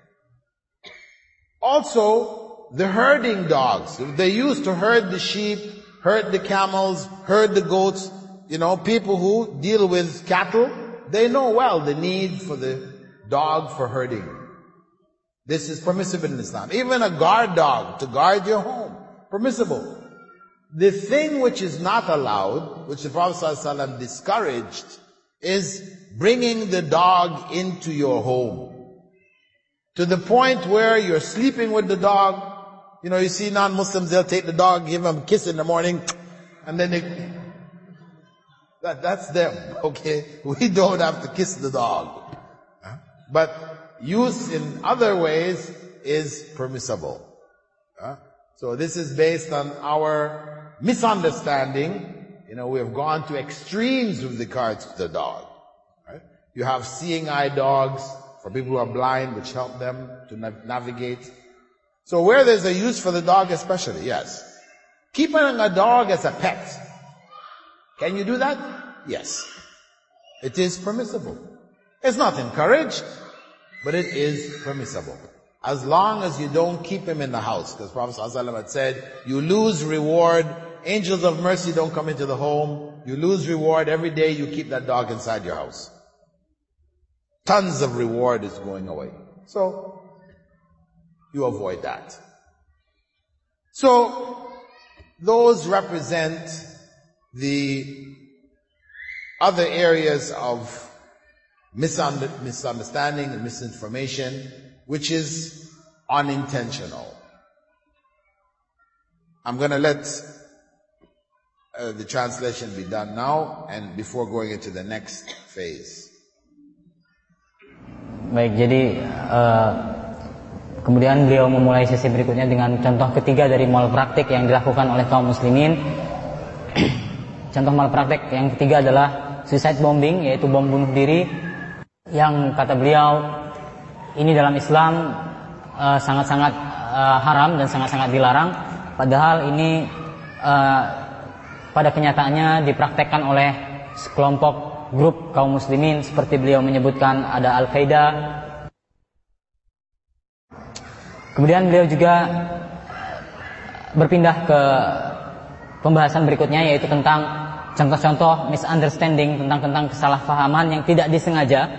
Also, the herding dogs. They used to herd the sheep, herd the camels, herd the goats. You know, people who deal with cattle, they know well the need for the dog for herding. This is permissible in Islam. Even a guard dog to guard your home. Permissible. The thing which is not allowed, which the Prophet ﷺ discouraged, is bringing the dog into your home. To the point where you're sleeping with the dog. You know, you see non-Muslims, they'll take the dog, give him a kiss in the morning, and then they... That, that's them, okay? We don't have to kiss the dog. But use in other ways is permissible. So this is based on our misunderstanding. You know, we have gone to extremes with regards to the dog. Right? You have seeing eye dogs for people who are blind, which help them to nav- navigate. So where there's a use for the dog especially, yes. Keeping a dog as a pet. Can you do that? Yes. It is permissible. It's not encouraged, but it is permissible. As long as you don't keep him in the house. Because Prophet ﷺ had said, you lose reward. Angels of mercy don't come into the home. You lose reward every day you keep that dog inside your house. Tons of reward is going away. So, you avoid that. So, those represent the other areas of misunderstanding and misinformation, which is unintentional. I'm going to let uh, the translation be done now and before going into the next phase. Baik, jadi uh, kemudian beliau memulai sesi berikutnya dengan contoh ketiga dari malpraktik yang dilakukan oleh kaum muslimin. Contoh malpraktik yang ketiga adalah suicide bombing, yaitu bom bunuh diri, yang kata beliau ini dalam Islam uh, sangat-sangat uh, haram dan sangat-sangat dilarang. Padahal ini uh, pada kenyataannya dipraktekkan oleh sekelompok grup kaum muslimin, seperti beliau menyebutkan ada Al-Qaeda. Kemudian beliau juga berpindah ke pembahasan berikutnya, yaitu tentang contoh-contoh misunderstanding, tentang tentang kesalahpahaman yang tidak disengaja.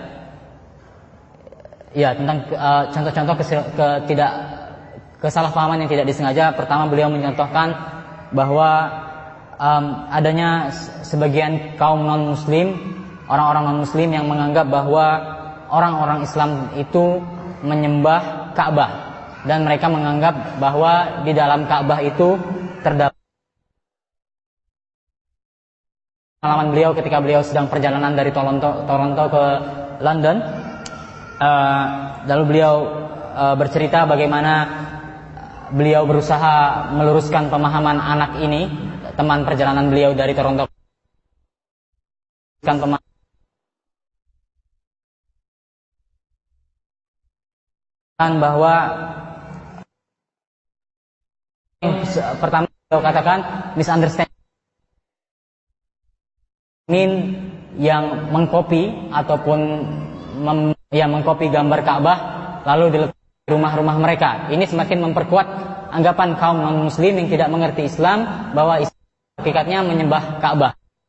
Ya, tentang uh, contoh-contoh kes, ke, tidak kesalahpahaman yang tidak disengaja. Pertama, beliau mencontohkan bahwa um, adanya sebagian kaum non-muslim, orang-orang non-muslim yang menganggap bahwa orang-orang Islam itu menyembah Ka'bah, dan mereka menganggap bahwa di dalam Ka'bah itu terdapat pengalaman beliau ketika beliau sedang perjalanan dari Toronto, Toronto ke London. Uh, lalu beliau uh, bercerita bagaimana beliau berusaha meluruskan pemahaman anak ini, teman perjalanan beliau dari Toronto, kan pemahaman bahwa pertama beliau katakan misunderstanding yang mengcopy ataupun mem, ya mengcopy gambar Ka'bah lalu diletakkan di rumah-rumah mereka. Ini semakin memperkuat anggapan kaum non-muslim yang tidak mengerti Islam bahwa Islam hakikatnya menyembah Ka'bah.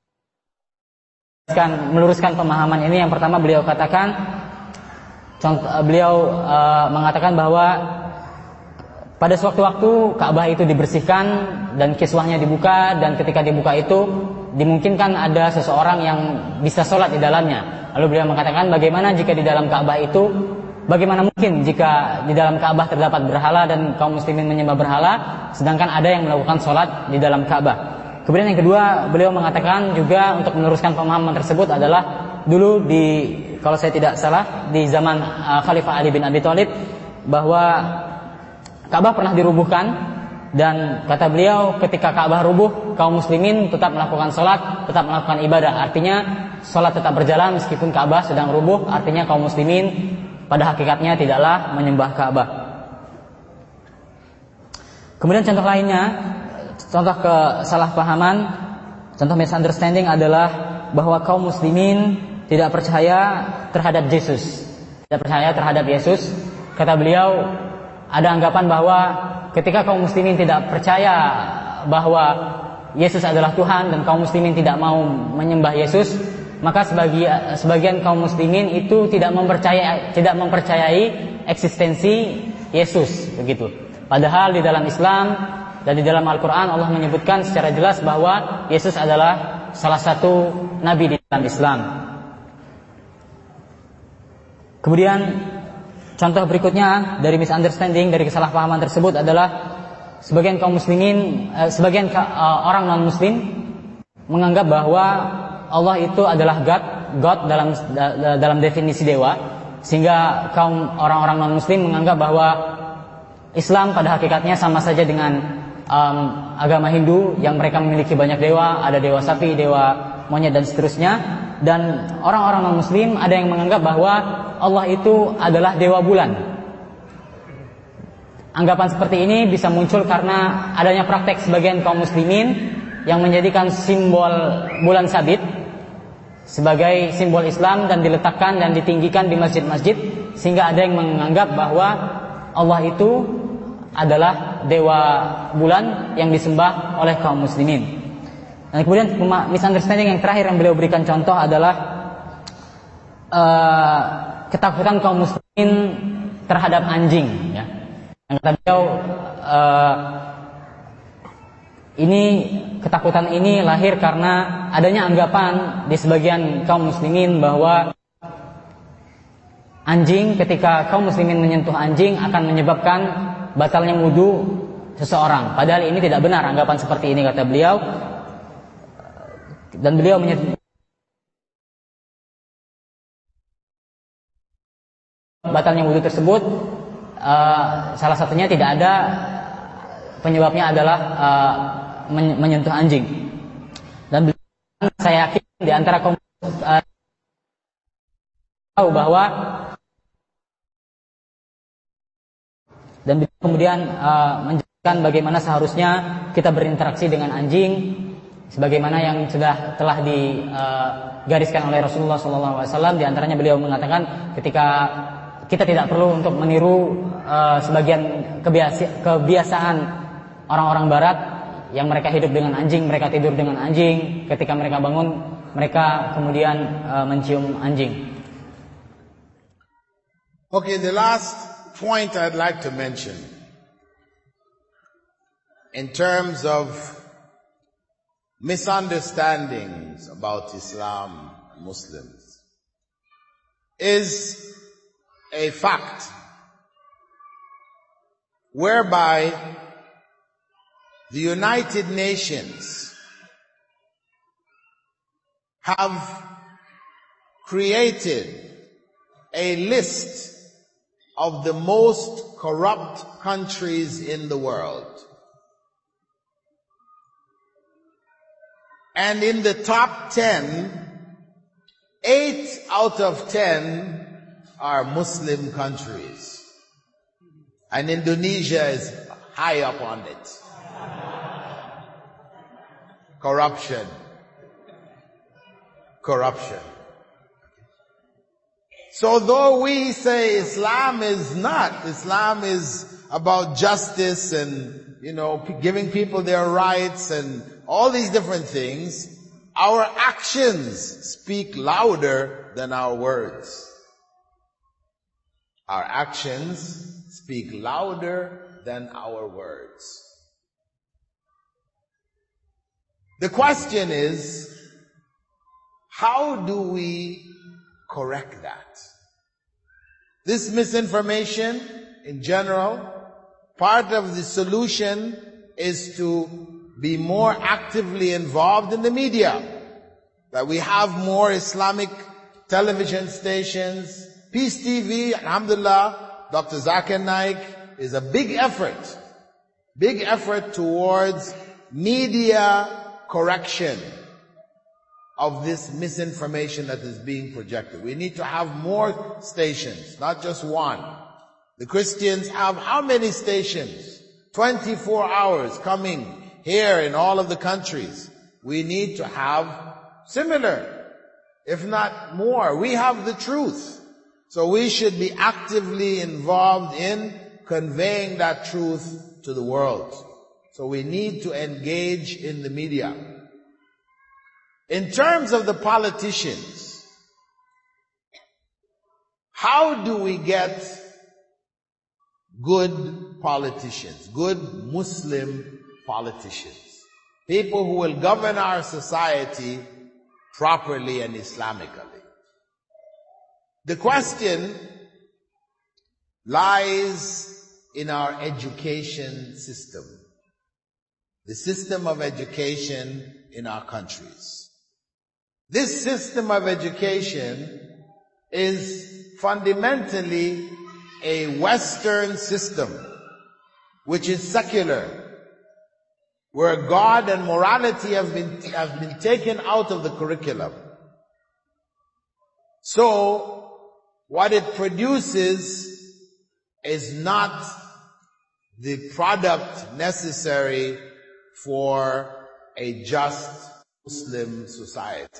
Meluruskan pemahaman ini, yang pertama beliau katakan, contoh, beliau uh, mengatakan bahwa pada suatu waktu Ka'bah itu dibersihkan dan kiswahnya dibuka, dan ketika dibuka itu dimungkinkan ada seseorang yang bisa sholat di dalamnya. Lalu beliau mengatakan, bagaimana jika di dalam Ka'bah itu, bagaimana mungkin jika di dalam Ka'bah terdapat berhala dan kaum muslimin menyembah berhala, sedangkan ada yang melakukan sholat di dalam Ka'bah. Kemudian yang kedua, beliau mengatakan juga untuk meneruskan pemahaman tersebut adalah dulu di, kalau saya tidak salah, di zaman uh, Khalifah Ali bin Abi Thalib, bahwa Ka'bah pernah dirubuhkan, dan kata beliau ketika Ka'bah rubuh, kaum muslimin tetap melakukan sholat, tetap melakukan ibadah. Artinya sholat tetap berjalan meskipun Ka'bah sedang rubuh. Artinya kaum muslimin pada hakikatnya tidaklah menyembah Ka'bah. Kemudian contoh lainnya, contoh kesalahpahaman, contoh misunderstanding adalah bahwa kaum muslimin tidak percaya terhadap Yesus, tidak percaya terhadap Yesus. Kata beliau, ada anggapan bahwa ketika kaum muslimin tidak percaya bahwa Yesus adalah Tuhan dan kaum muslimin tidak mau menyembah Yesus, maka sebagian, sebagian kaum muslimin itu tidak mempercayai, tidak mempercayai eksistensi Yesus, begitu. Padahal di dalam Islam dan di dalam Al-Quran Allah menyebutkan secara jelas bahwa Yesus adalah salah satu nabi di dalam Islam. Kemudian contoh berikutnya dari misunderstanding, dari kesalahpahaman tersebut adalah sebagian kaum muslimin, eh, sebagian ka, uh, orang non muslim menganggap bahwa Allah itu adalah God, God dalam da, dalam definisi dewa, sehingga kaum orang-orang non muslim menganggap bahwa Islam pada hakikatnya sama saja dengan um, agama Hindu yang mereka memiliki banyak dewa, ada dewa sapi, dewa monyet dan seterusnya. Dan orang-orang non muslim ada yang menganggap bahwa Allah itu adalah dewa bulan. Anggapan seperti ini bisa muncul karena adanya praktek sebagian kaum muslimin yang menjadikan simbol bulan sabit sebagai simbol Islam dan diletakkan dan ditinggikan di masjid-masjid, sehingga ada yang menganggap bahwa Allah itu adalah dewa bulan yang disembah oleh kaum muslimin. Dan kemudian misunderstanding yang terakhir yang beliau berikan contoh adalah uh, ketakutan kaum muslimin terhadap anjing, ya. Yang kata beliau, uh, ini ketakutan ini lahir karena adanya anggapan di sebagian kaum muslimin bahwa anjing, ketika kaum muslimin menyentuh anjing akan menyebabkan batalnya wudu seseorang. Padahal ini tidak benar anggapan seperti ini, kata beliau. Dan beliau menyebut batalnya wudu tersebut uh, salah satunya tidak ada penyebabnya adalah uh, menyentuh anjing. Dan saya yakin di antara kaum uh, tahu bahwa dan kemudian uh, menjelaskan bagaimana seharusnya kita berinteraksi dengan anjing, sebagaimana yang sudah telah digariskan uh, oleh Rasulullah shallallahu alaihi wasallam. Di antaranya beliau mengatakan ketika kita tidak perlu untuk meniru uh, sebagian kebiasa, kebiasaan orang-orang Barat yang mereka hidup dengan anjing, mereka tidur dengan anjing, ketika mereka bangun mereka kemudian uh, mencium anjing. Okay, the last point I'd like to mention in terms of misunderstandings about Islam and Muslims is a fact whereby the United Nations have created a list of the most corrupt countries in the world. And in the top ten, eight out of ten are Muslim countries. And Indonesia is high up on it. Corruption. Corruption. So though we say Islam is not, Islam is about justice and, you know, giving people their rights and all these different things, our actions speak louder than our words. Our actions speak louder than our words. The question is, how do we correct that? This misinformation in general, part of the solution is to be more actively involved in the media. That we have more Islamic television stations. Peace T V, alhamdulillah, Doctor Zakir Naik is a big effort. Big effort towards media correction of this misinformation that is being projected. We need to have more stations, not just one. The Christians have how many stations? twenty-four hours coming here in all of the countries. We need to have similar, if not more. We have the truth. So we should be actively involved in conveying that truth to the world. So we need to engage in the media. In terms of the politicians, how do we get good politicians, good Muslim politicians, people who will govern our society properly and Islamically? The question lies in our education system, the system of education in our countries. This system of education is fundamentally a Western system, which is secular, where God and morality have been, have been taken out of the curriculum. So, what it produces is not the product necessary for a just Muslim society.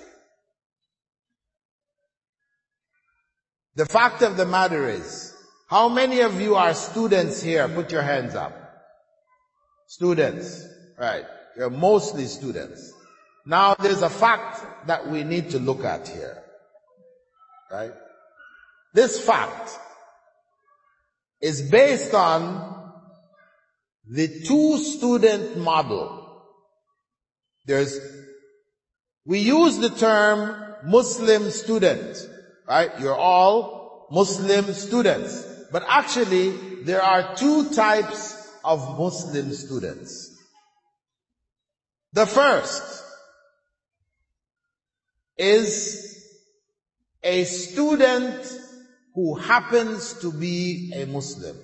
The fact of the matter is, how many of you are students here? Put your hands up. Students. Right. You're mostly students. Now there's a fact that we need to look at here. Right? This fact is based on the two-student model. There's, we use the term Muslim student. Right? You're all Muslim students. But actually, there are two types of Muslim students. The first is a student who happens to be a Muslim.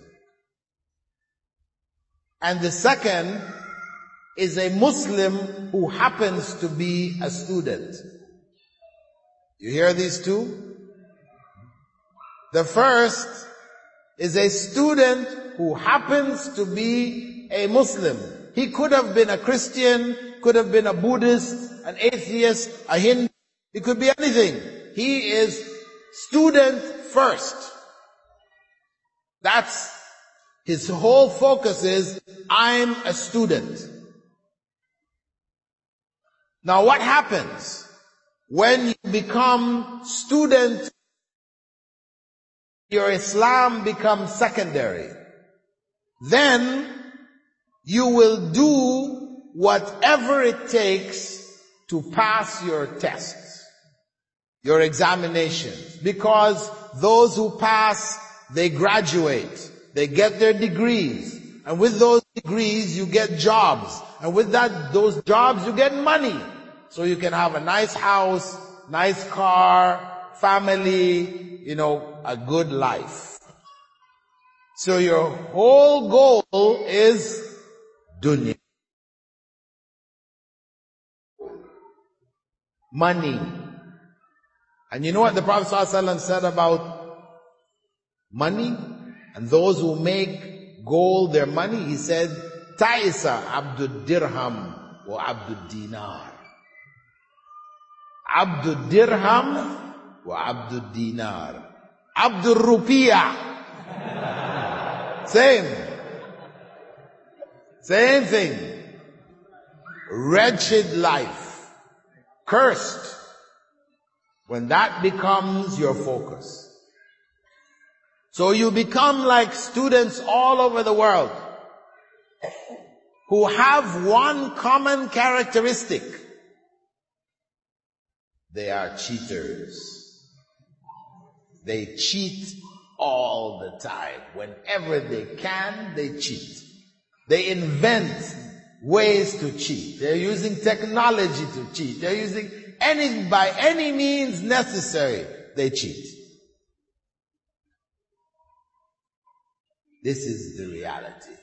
And the second is a Muslim who happens to be a student. You hear these two? The first is a student who happens to be a Muslim. He could have been a Christian, could have been a Buddhist, an atheist, a Hindu. He could be anything. He is student first. That's his whole focus is, I'm a student. Now what happens when you become student? Your Islam becomes secondary. Then you will do whatever it takes to pass your tests, your examinations. Because those who pass, they graduate, they get their degrees. And with those degrees, you get jobs. And with that, those jobs, you get money. So you can have a nice house, nice car, family, you know, a good life. So your whole goal is dunya. Money. And you know what the Prophet ﷺ said about money? And those who make gold their money, he said, Ta'isa abdul dirham wa abdul dinar. Abdul dirham wa abdul dinar. Abdul rupiah. Same. Same thing. Wretched life. Cursed. When that becomes your focus. So you become like students all over the world who have one common characteristic. They are cheaters. They cheat all the time. Whenever they can, they cheat. They invent ways to cheat. They're using technology to cheat. They're using any, by any means necessary, they cheat. This is the reality.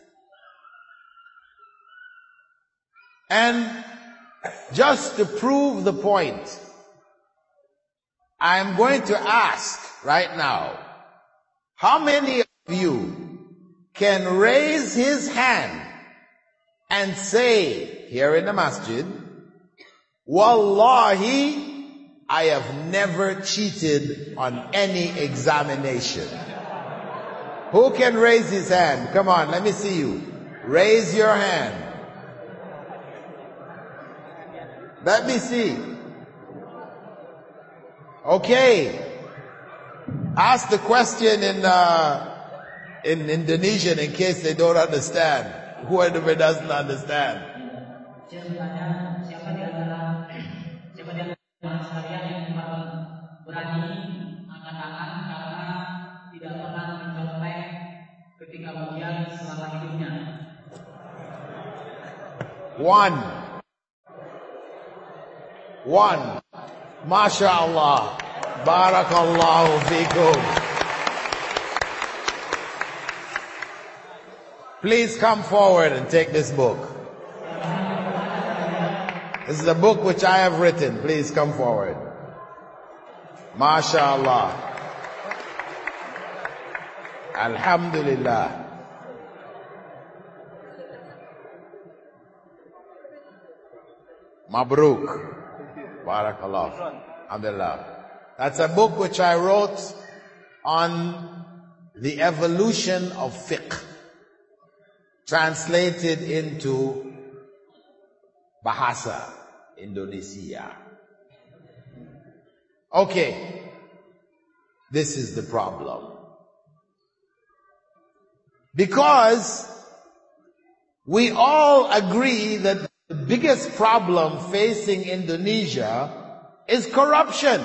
And just to prove the point, I'm going to ask right now, how many of you can raise his hand and say, here in the masjid, Wallahi, I have never cheated on any examination. Who can raise his hand? Come on, let me see you. Raise your hand. Let me see. Okay. Ask the question in uh, in Indonesian in case they don't understand. Whoever doesn't understand. One. One. MashaAllah. Barakallahu feekum. Please come forward and take this book. This is a book which I have written. Please come forward. MashaAllah. Alhamdulillah. Mabruk. Barakallah. Alhamdulillah. That's a book which I wrote on the evolution of fiqh, translated into Bahasa Indonesia. Okay. This is the problem. Because we all agree that the biggest problem facing Indonesia is corruption.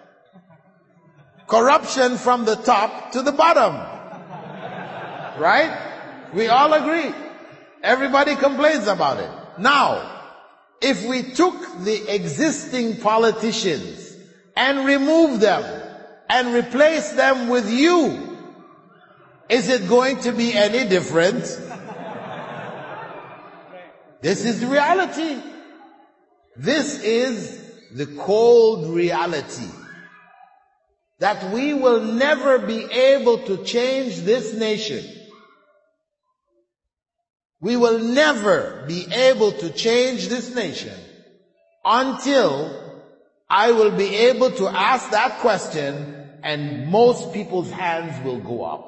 Corruption from the top to the bottom. Right? We all agree. Everybody complains about it. Now, if we took the existing politicians and remove them and replace them with you, is it going to be any different? This is reality. This is the cold reality. That we will never be able to change this nation. We will never be able to change this nation until I will be able to ask that question and most people's hands will go up.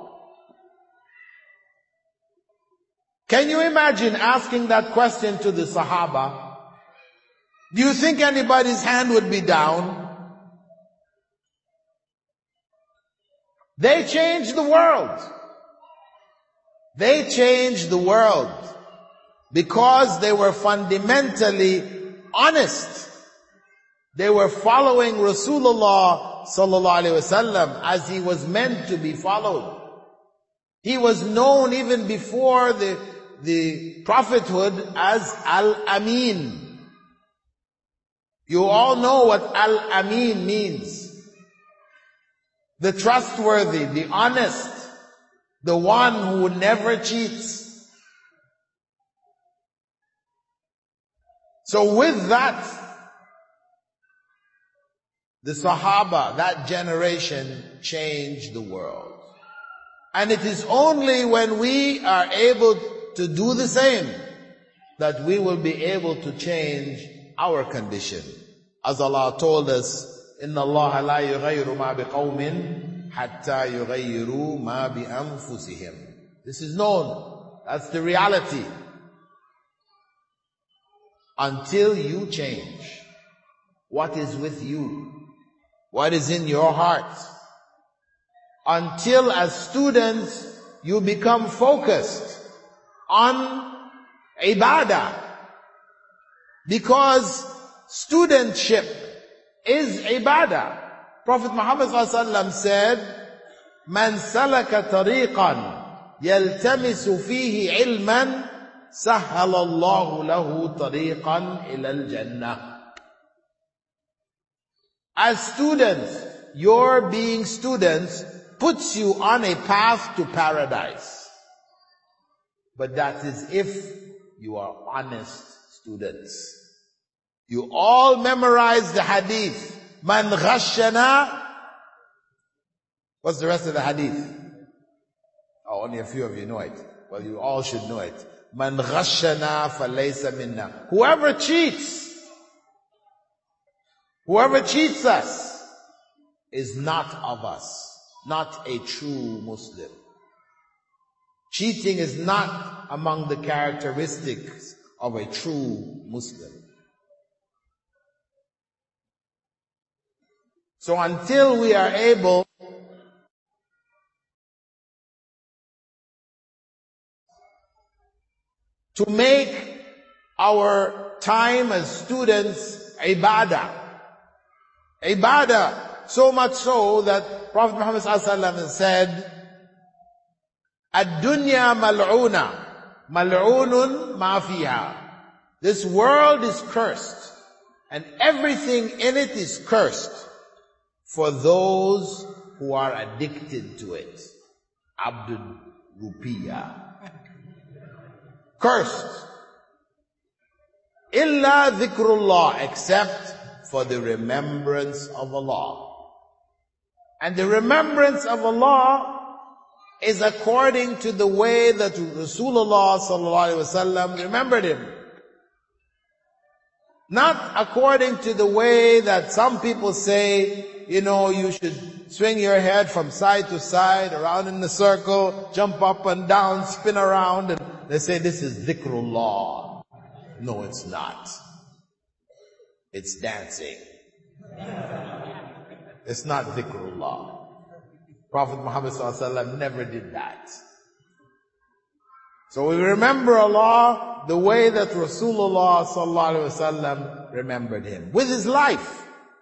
Can you imagine asking that question to the Sahaba? Do you think anybody's hand would be down? They changed the world. They changed the world because they were fundamentally honest. They were following Rasulullah sallallahu alaihi wasallam as he was meant to be followed. He was known even before the, the prophethood as Al-Amin. You all know what Al-Amin means. The trustworthy, the honest, the one who never cheats. So with that, the Sahaba, that generation, changed the world. And it is only when we are able to do the same that we will be able to change our condition. As Allah told us, إِنَّ اللَّهَ لَا يُغَيِّرُ مَا بِقَوْمٍ حَتَّى يُغَيِّرُوا مَا بِأَنفُسِهِمْ. This is known. That's the reality. Until you change what is with you, what is in your heart. Until as students you become focused on ibadah. Because studentship is ibadah. Prophet Muhammad sallallahu alaihi wasallam said, "Man salaka tariqan yaltamisu fihi ilman, sahhala Allahu lahu tariqan ila al-jannah." As students, your being students puts you on a path to paradise. But that is if you are honest students. You all memorize the hadith. Man ghashana. What's the rest of the hadith? Oh, only a few of you know it. Well, you all should know it. Man ghashana falaysa minna. Whoever cheats, whoever cheats us is not of us, not a true Muslim. Cheating is not among the characteristics of a true Muslim. So until we are able to make our time as students ibadah, ibadah, so much so that Prophet Muhammad sallallahu alaihi wasallam said, "Ad-dunya mal'una, mal'unun ma fiha." This world is cursed, and everything in it is cursed for those who are addicted to it. Abdul Rupiya. Cursed. Illa dhikrullah, except for the remembrance of Allah. And the remembrance of Allah is according to the way that Rasulullah sallallahu alaihi wasallam remembered him. Not according to the way that some people say, you know, you should swing your head from side to side, around in a circle, jump up and down, spin around, and they say this is dhikrullah. No, it's not. It's dancing. It's not dhikrullah. Prophet Muhammad sallallahu alaihi wasallam never did that. So we remember Allah the way that Rasulullah sallallahu alaihi wasallam remembered him, with his life.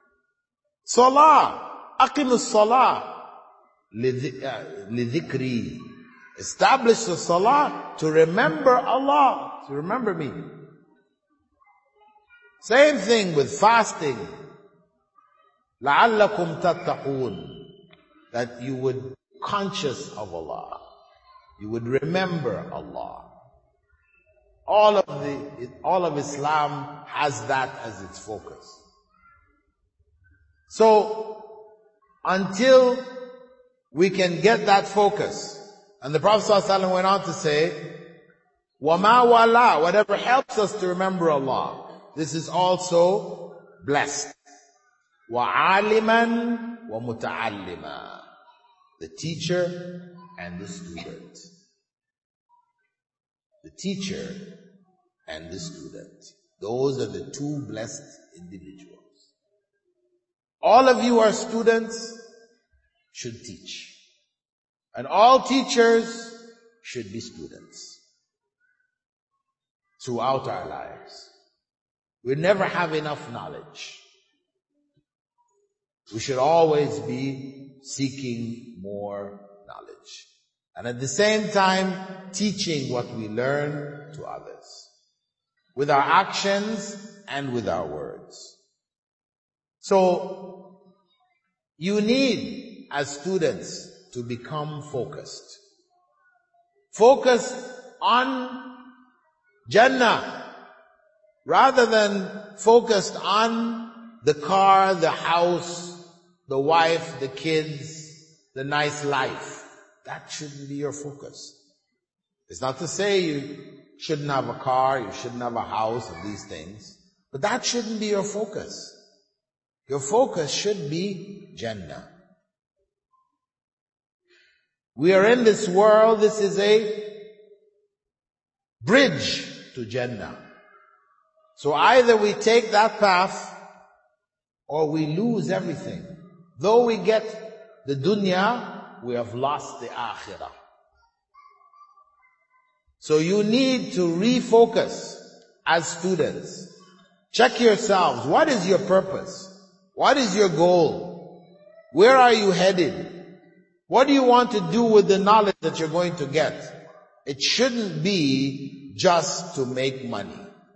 Salah, aqimus salah, lidhikri. Establish the salah to remember Allah, to remember me. Same thing with fasting. لَعَلَّكُمْ تَتَّقُونَ, that you would be conscious of Allah. You would remember Allah. All of the, all of Islam has that as its focus. So, until we can get that focus, and the Prophet ﷺ went on to say, وَمَا وَلَا, whatever helps us to remember Allah, this is also blessed. وَعَالِمًا وَمُتَعَلِّمًا, the teacher and the student. The teacher and the student. Those are the two blessed individuals. All of you are students, should teach. And all teachers should be students throughout our lives. We never have enough knowledge. We should always be seeking more knowledge. And at the same time, teaching what we learn to others. With our actions and with our words. So, you need, as students, to become focused. Focused on Jannah, rather than focused on the car, the house, the wife, the kids, the nice life. That shouldn't be your focus. It's not to say you shouldn't have a car, you shouldn't have a house, and these things. But that shouldn't be your focus. Your focus should be Jannah. We are in this world, this is a bridge to Jannah. So either we take that path, or we lose everything. Though we get the dunya, we have lost the akhirah. So you need to refocus as students. Check yourselves. What is your purpose? What is your goal? Where are you headed? What do you want to do with the knowledge that you're going to get? It shouldn't be just to make money.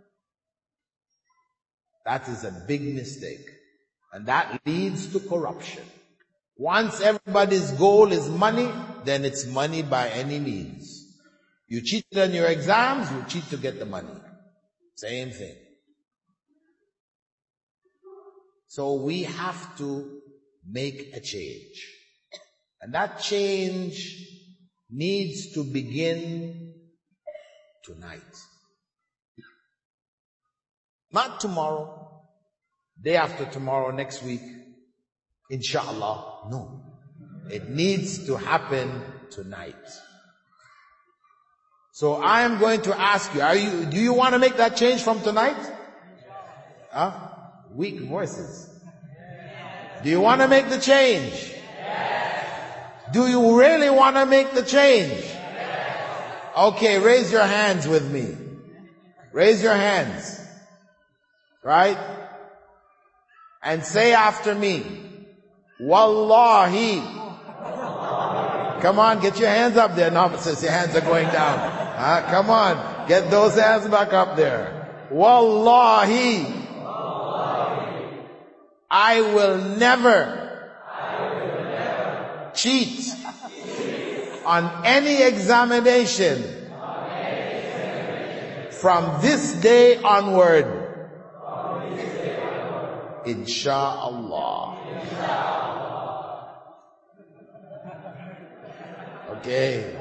That is a big mistake. And that leads to corruption. Once everybody's goal is money, then it's money by any means. You cheated on your exams, you cheat to get the money. Same thing. So we have to make a change. And that change needs to begin tonight. Not tomorrow, day after tomorrow, next week, inshallah. No. It needs to happen tonight. So I am going to ask you, are you, do you want to make that change from tonight? Huh? Weak voices. Do you want to make the change? Do you really want to make the change? Okay, raise your hands with me. Raise your hands. Right? And say after me, Wallahi. Come on, get your hands up there. No, since your hands are going down. Uh, come on, get those hands back up there. Wallahi. Wallahi. I will never, I will never cheat, cheat on any examination, on any examination from this day onward. From this day onward. Insha'Allah. Insha'Allah. Okay.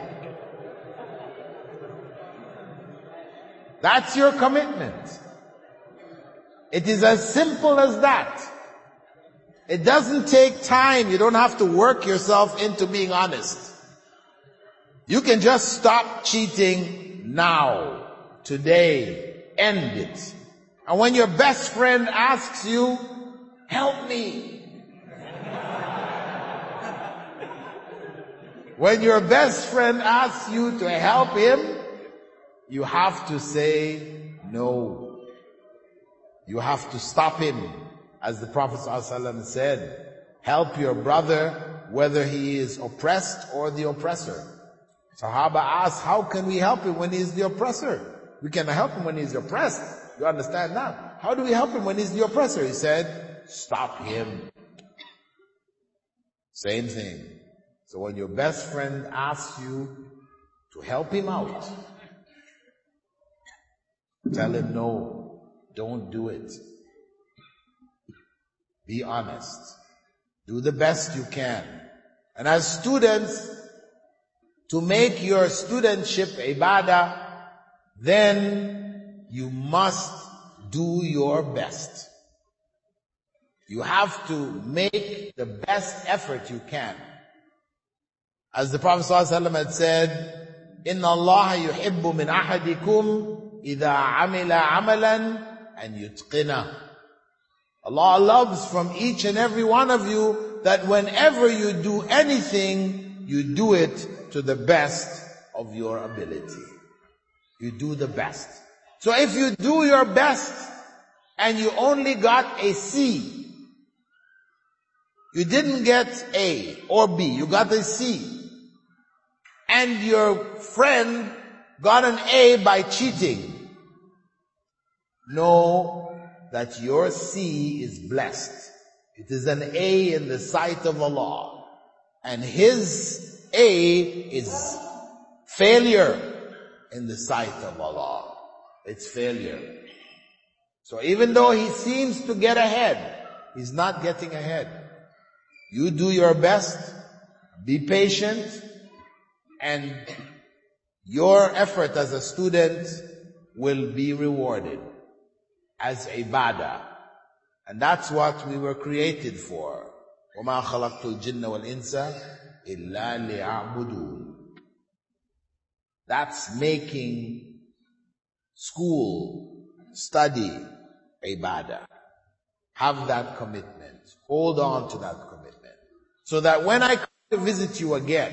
That's your commitment. It is as simple as that. It doesn't take time. You don't have to work yourself into being honest. You can just stop cheating now, today, end it. And when your best friend asks you, help me. When your best friend asks you to help him, you have to say no. You have to stop him. As the Prophet ﷺ said, help your brother whether he is oppressed or the oppressor. Sahaba asked, how can we help him when he is the oppressor? We can help him when he is oppressed. You understand that? How do we help him when he's the oppressor? He said, stop him. Same thing. So when your best friend asks you to help him out, tell him no, don't do it. Be honest. Do the best you can. And as students, to make your studentship ibadah, then you must do your best. You have to make the best effort you can. As the Prophet ﷺ had said, إِنَّ اللَّهَ يُحِبُّ مِنْ أَحَدِكُمْ إِذَا عَمِلَ عَمَلًا أَنْ يُتْقِنَهُ. Allah loves from each and every one of you that whenever you do anything, you do it to the best of your ability. You do the best. So if you do your best and you only got a C, you didn't get A or B, you got a C, and your friend got an A by cheating, know that your C is blessed. It is an A in the sight of Allah. And his A is failure in the sight of Allah. It's failure. So even though he seems to get ahead, he's not getting ahead. You do your best, be patient, and your effort as a student will be rewarded as ibadah. And that's what we were created for. وَمَا خَلَقْتُ الْجِنَّ وَالْإِنسَ إِلَّا لِيَعْبُدُونَ. That's making school, study, ibadah. Have that commitment. Hold on to that commitment. So that when I come to visit you again,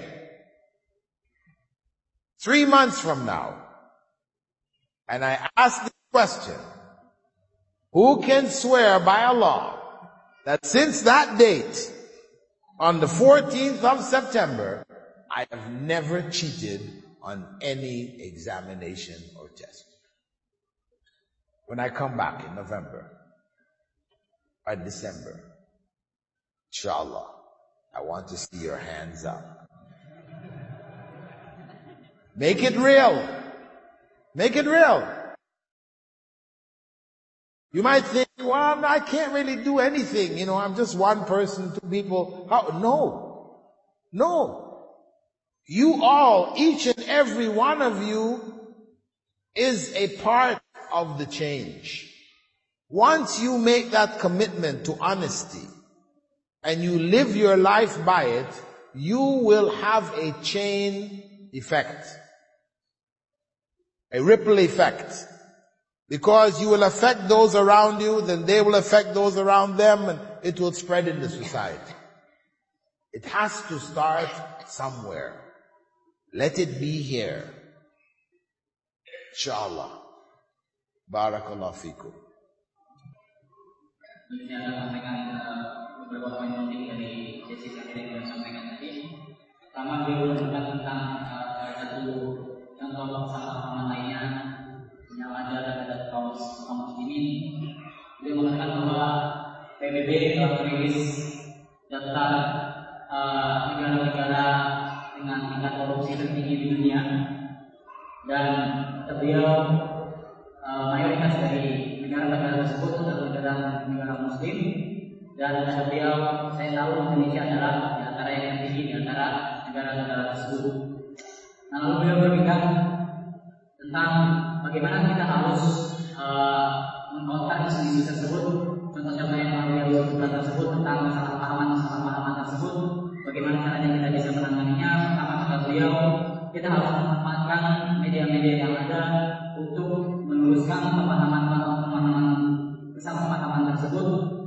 three months from now, and I ask this question, who can swear by Allah that since that date, on the fourteenth of September, I have never cheated on any examination or test? When I come back in November or December, inshallah, I want to see your hands up. Make it real. Make it real. You might think, well, I can't really do anything. You know, I'm just one person, two people. How? No. No. You all, each and every one of you is a part of the change. Once you make that commitment to honesty and you live your life by it, you will have a chain effect. A ripple effect. Because you will affect those around you, then they will affect those around them, and it will spread in the society. It has to start somewhere. Let it be here. Inshallah. Barakallahu fikum. Ini adalah sampaikan beberapa poin penting dari sesi terakhir yang kita sampaikan tadi. Pertama, beliau menekankan tentang satu contoh salah lainnya yang ada pada kaum muslimin. Beliau mengatakan bahwa P B B telah merilis data negara-negara uh, dengan tingkat korupsi tertinggi di dunia, dan beliau uh, mayoritas dari negara-negara tersebut adalah negara-negara Muslim, dan kata beliau, saya tahu Indonesia adalah di antara yang tertinggi di antara negara-negara tersebut. Nah, lalu beliau berbicara tentang bagaimana kita harus uh, mengkontak isu-isu tersebut. Contoh-contoh yang beliau sebutkan tersebut tentang kesalahpahaman-kesalahpahaman tersebut, bagaimana caranya kita bisa menanganinya. Pertama, kata beliau, kita harus memanfaatkan media-media yang ada untuk meluruskan pemahaman-pemahaman kesalahpahaman tersebut.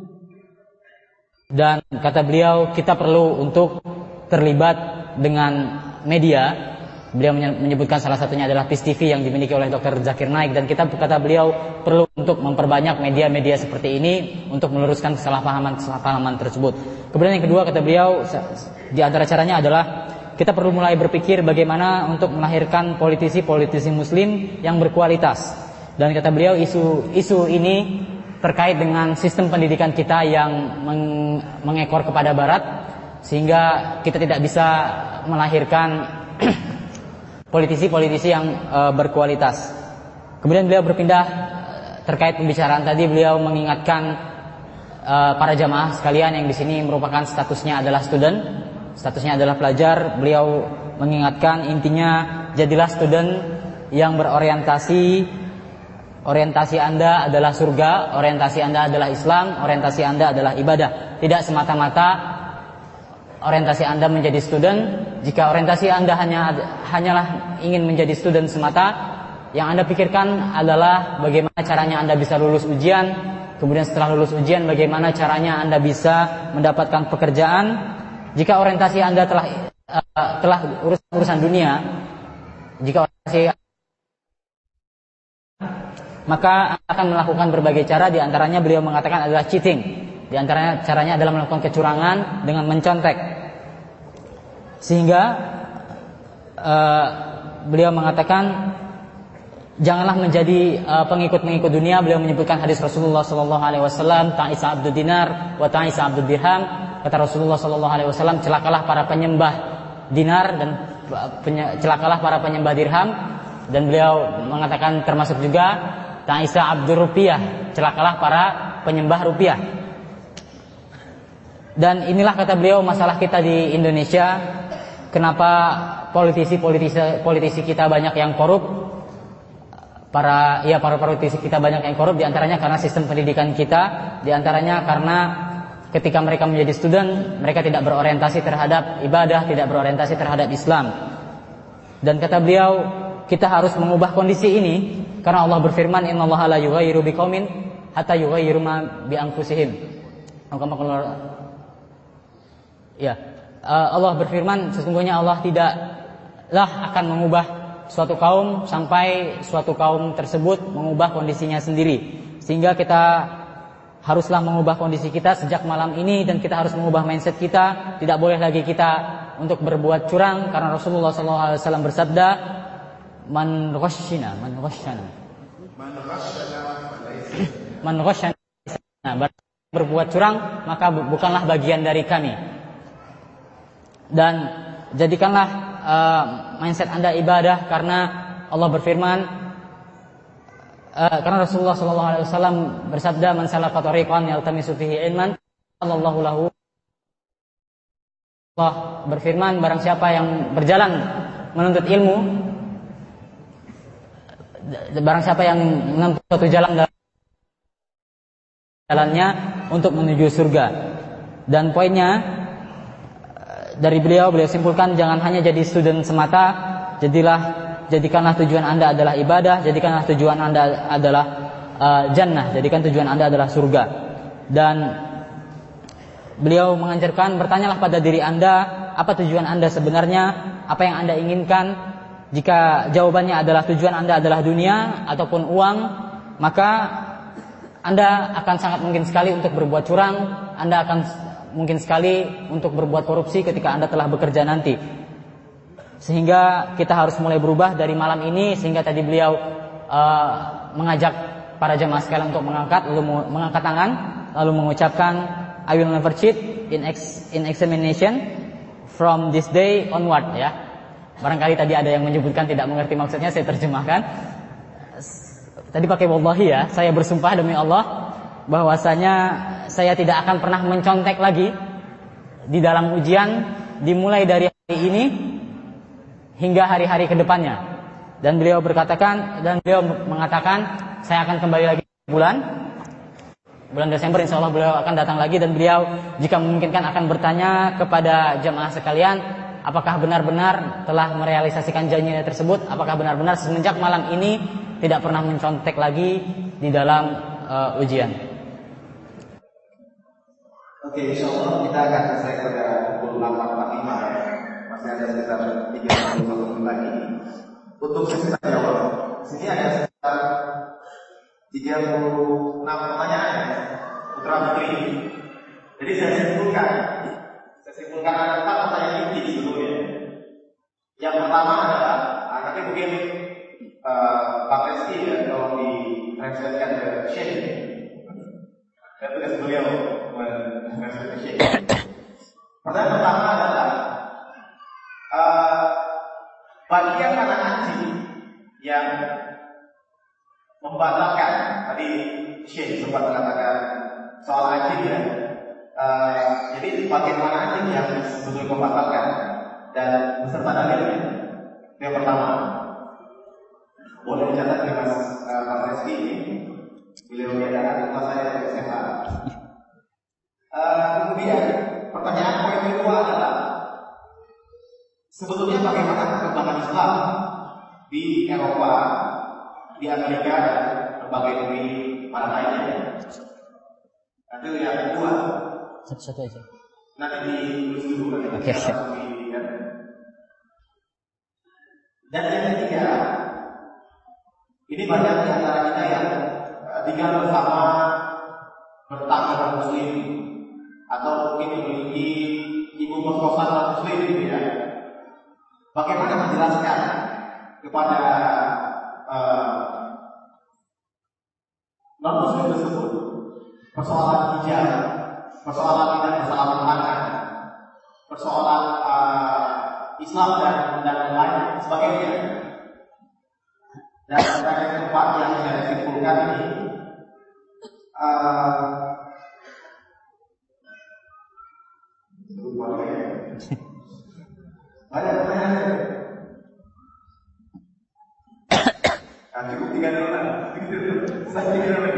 Dan kata beliau, kita perlu untuk terlibat dengan media. Beliau menyebutkan salah satunya adalah P I S T V yang dimiliki oleh Doktor Zakir Naik, dan kita, kata beliau, perlu untuk memperbanyak media-media seperti ini untuk meluruskan kesalahpahaman-kesalahpahaman tersebut. Kemudian yang kedua, kata beliau, di antara caranya adalah kita perlu mulai berpikir bagaimana untuk melahirkan politisi-politisi muslim yang berkualitas. Dan kata beliau, isu isu ini terkait dengan sistem pendidikan kita yang meng, mengekor kepada barat, sehingga kita tidak bisa melahirkan politisi-politisi yang e, berkualitas. Kemudian beliau berpindah terkait pembicaraan tadi, beliau mengingatkan e, para jamaah sekalian yang di sini merupakan statusnya adalah student, statusnya adalah pelajar. Beliau mengingatkan intinya, jadilah student yang berorientasi, orientasi Anda adalah surga, orientasi Anda adalah Islam, orientasi Anda adalah ibadah. Tidak semata-mata orientasi Anda menjadi student. Jika orientasi Anda hanya hanyalah ingin menjadi student semata, yang Anda pikirkan adalah bagaimana caranya Anda bisa lulus ujian, kemudian setelah lulus ujian bagaimana caranya Anda bisa mendapatkan pekerjaan. Jika orientasi Anda telah uh, telah urusan urusan dunia, jika orientasi maka akan melakukan berbagai cara, di antaranya beliau mengatakan adalah cheating. Di antaranya caranya adalah melakukan kecurangan dengan mencontek. Sehingga uh, beliau mengatakan janganlah menjadi uh, pengikut-pengikut dunia. Beliau menyebutkan hadis Rasulullah sallallahu alaihi wasallam, ta'isa abdud dinar wa ta'isa abdud dirham. Kata Rasulullah sallallahu alaihi wasallam, celakalah para penyembah dinar dan penye, celakalah para penyembah dirham. Dan beliau mengatakan termasuk juga ta'isa abdur rupiah, celakalah para penyembah rupiah. Dan inilah kata beliau masalah kita di Indonesia. Kenapa politisi-politisi politisi kita banyak yang korup? Para ya para politisi kita banyak yang korup, di antaranya karena sistem pendidikan kita, di antaranya karena ketika mereka menjadi student, mereka tidak berorientasi terhadap ibadah, tidak berorientasi terhadap Islam. Dan kata beliau, kita harus mengubah kondisi ini karena Allah berfirman, innallaha la yughayyiru biqaumin hatta yughayyiru ma bi anfusihim. Ya, Allah berfirman, sesungguhnya Allah tidaklah akan mengubah suatu kaum sampai suatu kaum tersebut mengubah kondisinya sendiri. Sehingga kita haruslah mengubah kondisi kita sejak malam ini, dan kita harus mengubah mindset kita. Tidak boleh lagi kita untuk berbuat curang, karena Rasulullah sallallahu alaihi wasallam bersabda, man ghasyina man ghasyana man ghasyana berbuat curang maka bukanlah bagian dari kami. Dan jadikanlah uh, mindset Anda ibadah, karena Allah berfirman, uh, karena Rasulullah sallallahu alaihi wasallam bersabda, man salaka tariqan yaltamisu fihi ilman Allahu lahu. Allah berfirman, barang siapa yang berjalan menuntut ilmu, barang siapa yang menempuh suatu jalan dalam jalannya untuk menuju surga. Dan poinnya dari beliau, beliau simpulkan, jangan hanya jadi student semata, jadilah jadikanlah tujuan Anda adalah ibadah, jadikanlah tujuan Anda adalah uh, jannah, jadikan tujuan Anda adalah surga. Dan beliau menganjurkan, bertanyalah pada diri Anda, apa tujuan Anda sebenarnya, apa yang Anda inginkan. Jika jawabannya adalah tujuan Anda adalah dunia ataupun uang, maka Anda akan sangat mungkin sekali untuk berbuat curang, Anda akan mungkin sekali untuk berbuat korupsi ketika Anda telah bekerja nanti. Sehingga kita harus mulai berubah dari malam ini. Sehingga tadi beliau uh, mengajak para jemaah sekalian untuk mengangkat, lalu mengangkat tangan, lalu mengucapkan, I will never cheat in ex, in examination from this day onward. Ya, barangkali tadi ada yang menyebutkan tidak mengerti maksudnya, saya terjemahkan. Tadi pakai wallahi ya, saya bersumpah demi Allah bahwasanya saya tidak akan pernah mencontek lagi di dalam ujian, dimulai dari hari ini hingga hari-hari kedepannya. Dan beliau berkatakan, dan beliau mengatakan, saya akan kembali lagi bulan bulan Desember, insya Allah beliau akan datang lagi. Dan beliau jika memungkinkan akan bertanya kepada jemaah sekalian, apakah benar-benar telah merealisasikan janjinya tersebut, apakah benar-benar semenjak malam ini tidak pernah mencontek lagi di dalam uh, ujian. Oke, insya Allah kita akan selesai pada pukul delapan empat puluh lima ya. Masih ada sekitar tiga puluh satu menit lagi. Untuk sesi tanya jawab, sini ada sekitar tiga puluh enam pertanyaan ya, putra putri. Jadi saya simpulkan, saya simpulkan ada empat pertanyaan inti sebelumnya. Yang pertama adalah, nanti mungkin uh, Pak Reski ya, kalau ditranslatekan ke Syekh, saya tugas beliau. Pertanyaan pertama membatalkan. Tadi Syekh sempat mengatakan soal anjing ya. Uh, jadi bagaimana anjing yang sebetulnya membatalkan dan beserta dalilnya. Yang pertama, boleh dicatat oleh Mas uh, Mas Reski ini. Beliau menyatakan kelas saya dari S M A. Uh, kemudian pertanyaan poin kedua adalah sebetulnya bagaimana perkembangan Islam di Eropa, di Amerika dan berbagai negeri mana lainnya. Nanti yang kedua, satu-satu aja. nanti ditulis dulu kan. Oke. Okay. Dan yang ketiga, ini banyak di antara kita yang tinggal bersama bertetangga Muslim atau mungkin memiliki ibu kos-kosan Muslim gitu ya. Bagaimana menjelaskan kepada uh, non-Muslim tersebut persoalan hijab, persoalan tidak bersalah tangan, persoalan uh, Islam dan dan lain sebagainya. Dan yang keempat yang saya simpulkan ini uh, banyak pertanyaan. Nah, cukup tiga dulu lah. Saya tiga lagi.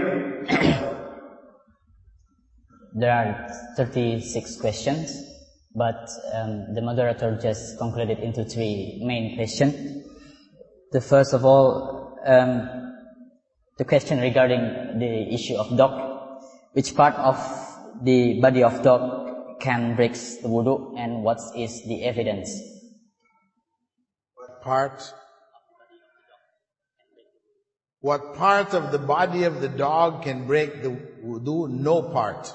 There are thirty-six questions, but um, the moderator just concluded into three main questions. The first of all, um, the question regarding the issue of dog. Which part of the body of dog can break the wudu, and what is the evidence? What part? What part of the body of the dog can break the wudu? No part.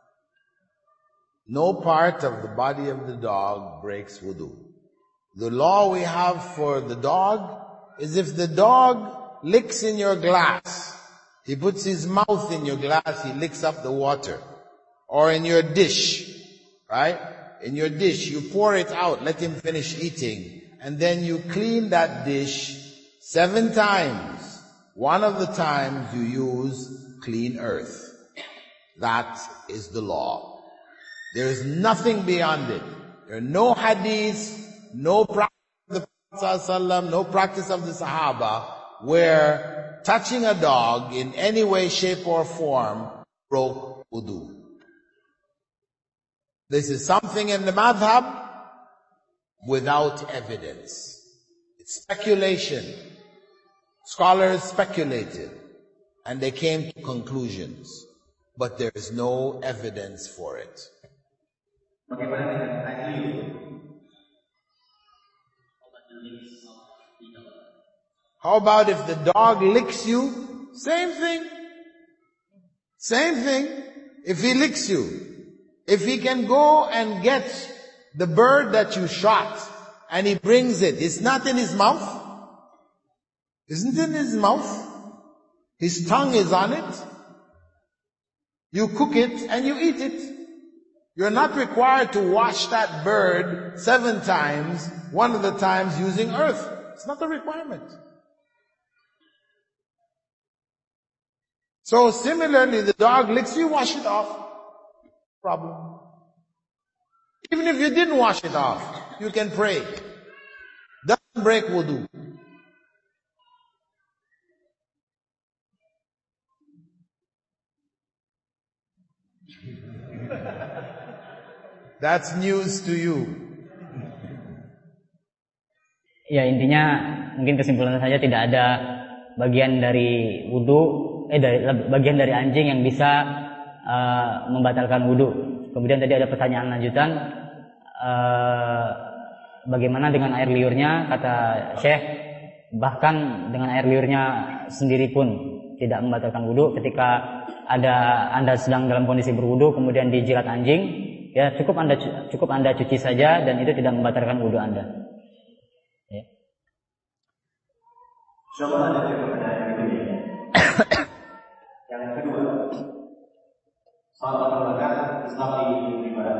No part of the body of the dog breaks wudu. The law we have for the dog is if the dog licks in your glass, he puts his mouth in your glass, he licks up the water. Or in your dish, right? In your dish, you pour it out, let him finish eating, and then you clean that dish seven times. One of the times you use clean earth. That is the law. There is nothing beyond it. There are no hadiths, no practice of the Prophet, no practice of the Sahaba, where touching a dog in any way, shape or form broke wudu. This is something in the madhab without evidence. It's speculation. Scholars speculated and they came to conclusions, but there is no evidence for it. How about if the dog licks you? Same thing. Same thing. If he licks you, if he can go and get the bird that you shot and he brings it, it's not in his mouth. Isn't it in his mouth? His tongue is on it. You cook it and you eat it. You're not required to wash that bird seven times, one of the times using earth. It's not a requirement. So similarly, the dog licks you, wash it off. Problem. Even if you didn't wash it off, you can pray. Doesn't break wudu. That's news to you. Ya, intinya mungkin kesimpulan saja tidak ada bagian dari wudu, eh dari bagian dari anjing yang bisa uh, membatalkan wudu. Kemudian tadi ada pertanyaan lanjutan, uh, bagaimana dengan air liurnya? Kata Syekh, bahkan dengan air liurnya sendiri pun tidak membatalkan wudu. Ketika ada Anda sedang dalam kondisi berwudu, kemudian dijilat anjing, ya cukup anda cukup anda cuci saja dan itu tidak membatalkan wudu anda. Ya. Coba ada pertanyaan berikutnya. Yang kedua, soal perkembangan Islam di Barat.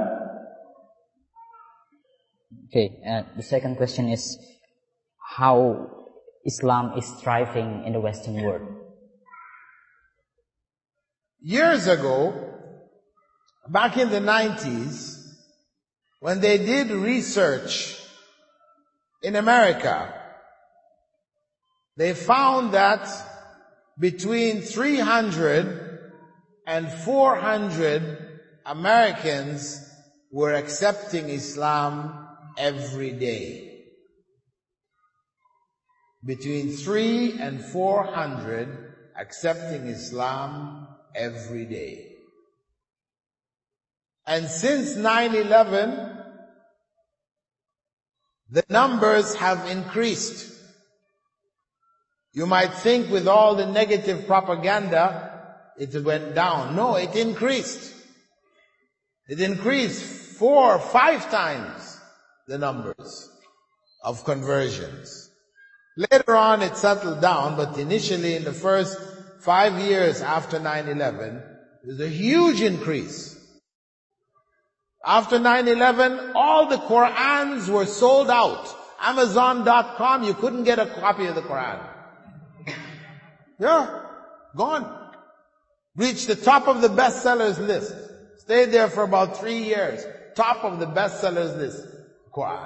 Okay, uh, the second question is how Islam is thriving in the Western world. Years ago, back in the nineties, when they did research in America, they found that between three hundred and four hundred Americans were accepting Islam every day. Between three and four hundred accepting Islam every day. And since nine eleven, the numbers have increased. You might think with all the negative propaganda, it went down. No, it increased. It increased four, five times the numbers of conversions. Later on it settled down, but initially in the first five years after nine eleven, there was a huge increase. After nine eleven, all the Qur'ans were sold out. Amazon dot com, you couldn't get a copy of the Qur'an. Yeah, gone. Reached the top of the bestsellers list. Stayed there for about three years. Top of the bestsellers list. Qur'an.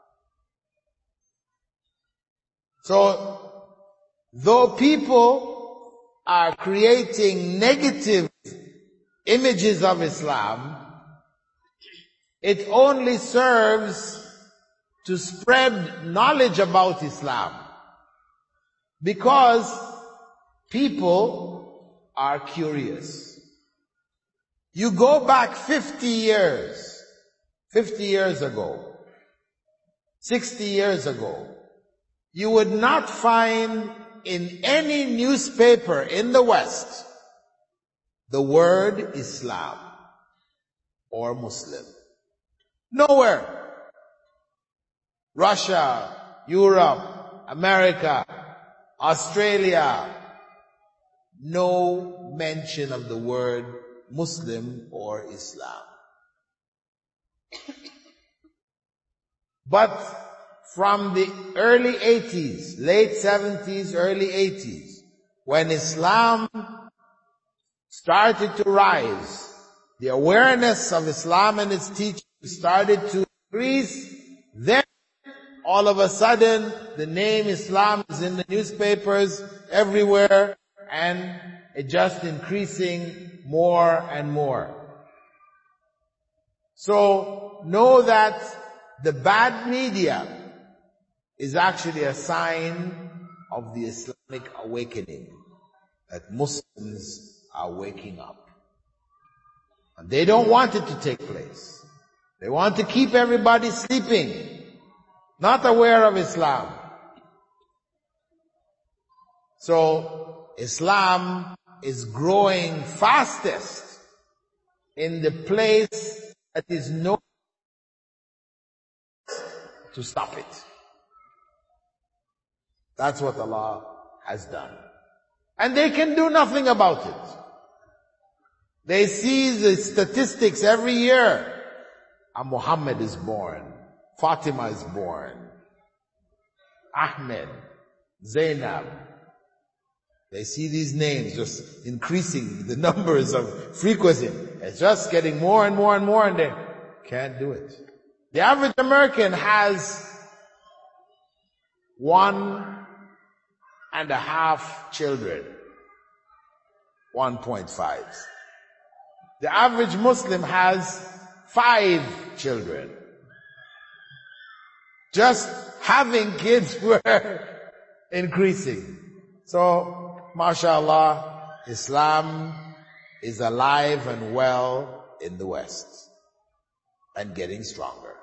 So, though people are creating negative images of Islam, it only serves to spread knowledge about Islam. Because people are curious. You go back fifty years, fifty years ago, sixty years ago, you would not find in any newspaper in the West the word Islam or Muslim. Nowhere. Russia, Europe, America, Australia, no mention of the word Muslim or Islam. But from the early eighties, late seventies, early eighties, when Islam started to rise, the awareness of Islam and its teachings started to increase, then all of a sudden the name Islam is in the newspapers everywhere, and it just increasing more and more. So know that the bad media is actually a sign of the Islamic awakening, that Muslims are waking up. And they don't want it to take place. They want to keep everybody sleeping, not aware of Islam. So Islam is growing fastest in the place that is known to stop it. That's what Allah has done. And they can do nothing about it. They see the statistics every year. And Muhammad is born. Fatima is born. Ahmed, Zainab. They see these names just increasing, the numbers of frequency. It's just getting more and more and more, and they can't do it. The average American has one and a half children. one point five. The average Muslim has five children. Just having kids were increasing. So, mashallah, Islam is alive and well in the West and getting stronger.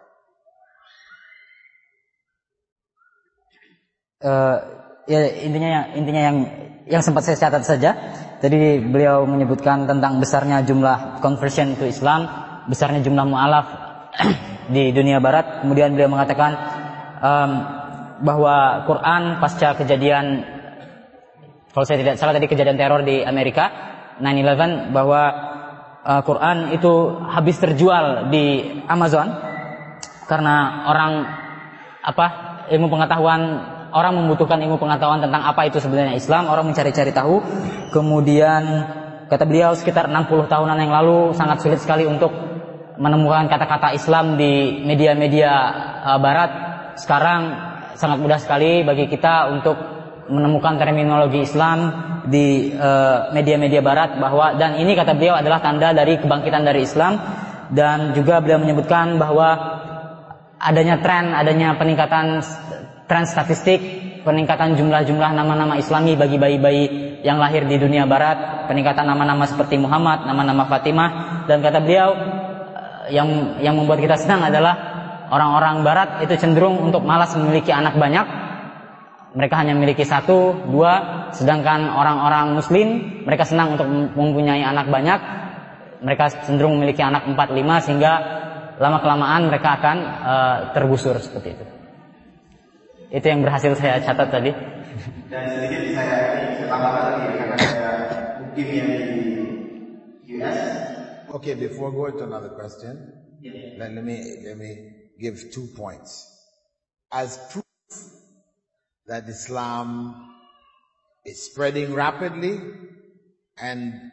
Uh, ya intinya intinya yang yang sempat saya catat saja. Tadi beliau menyebutkan tentang besarnya jumlah conversion to Islam, besarnya jumlah mu'alaf di dunia barat. Kemudian beliau mengatakan um, bahwa Quran pasca kejadian, kalau saya tidak salah tadi kejadian teror di Amerika nine eleven, bahwa uh, Quran itu habis terjual di Amazon karena orang apa ilmu pengetahuan, orang membutuhkan ilmu pengetahuan tentang apa itu sebenarnya Islam, orang mencari-cari tahu. Kemudian kata beliau sekitar enam puluh tahunan yang lalu sangat sulit sekali untuk menemukan kata-kata Islam di media-media uh, barat. Sekarang sangat mudah sekali bagi kita untuk menemukan terminologi Islam di uh, media-media barat, bahwa dan ini kata beliau adalah tanda dari kebangkitan dari Islam. Dan juga beliau menyebutkan bahwa adanya tren, adanya peningkatan tren statistik, peningkatan jumlah-jumlah nama-nama Islami bagi bayi-bayi yang lahir di dunia barat, peningkatan nama-nama seperti Muhammad, nama-nama Fatimah. Dan kata beliau yang yang membuat kita senang adalah orang-orang barat itu cenderung untuk malas memiliki anak banyak. Mereka hanya memiliki satu, dua, sedangkan orang-orang muslim mereka senang untuk mempunyai anak banyak. Mereka cenderung memiliki anak empat, lima, sehingga lama-kelamaan mereka akan uh, tergusur seperti itu. Itu yang berhasil saya catat tadi. Dan sedikit saya ini tambahkan lagi karena saya mungkin yang di U S. Okay, before going to another question, yeah. let, let me let me give two points as proof that Islam is spreading rapidly, and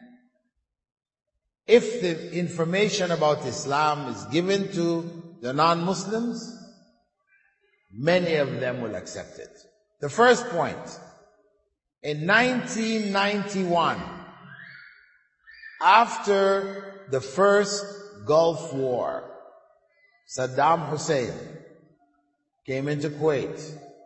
if the information about Islam is given to the non-Muslims, many of them will accept it. The first point, in nineteen ninety-one, after the first Gulf War, Saddam Hussein came into Kuwait.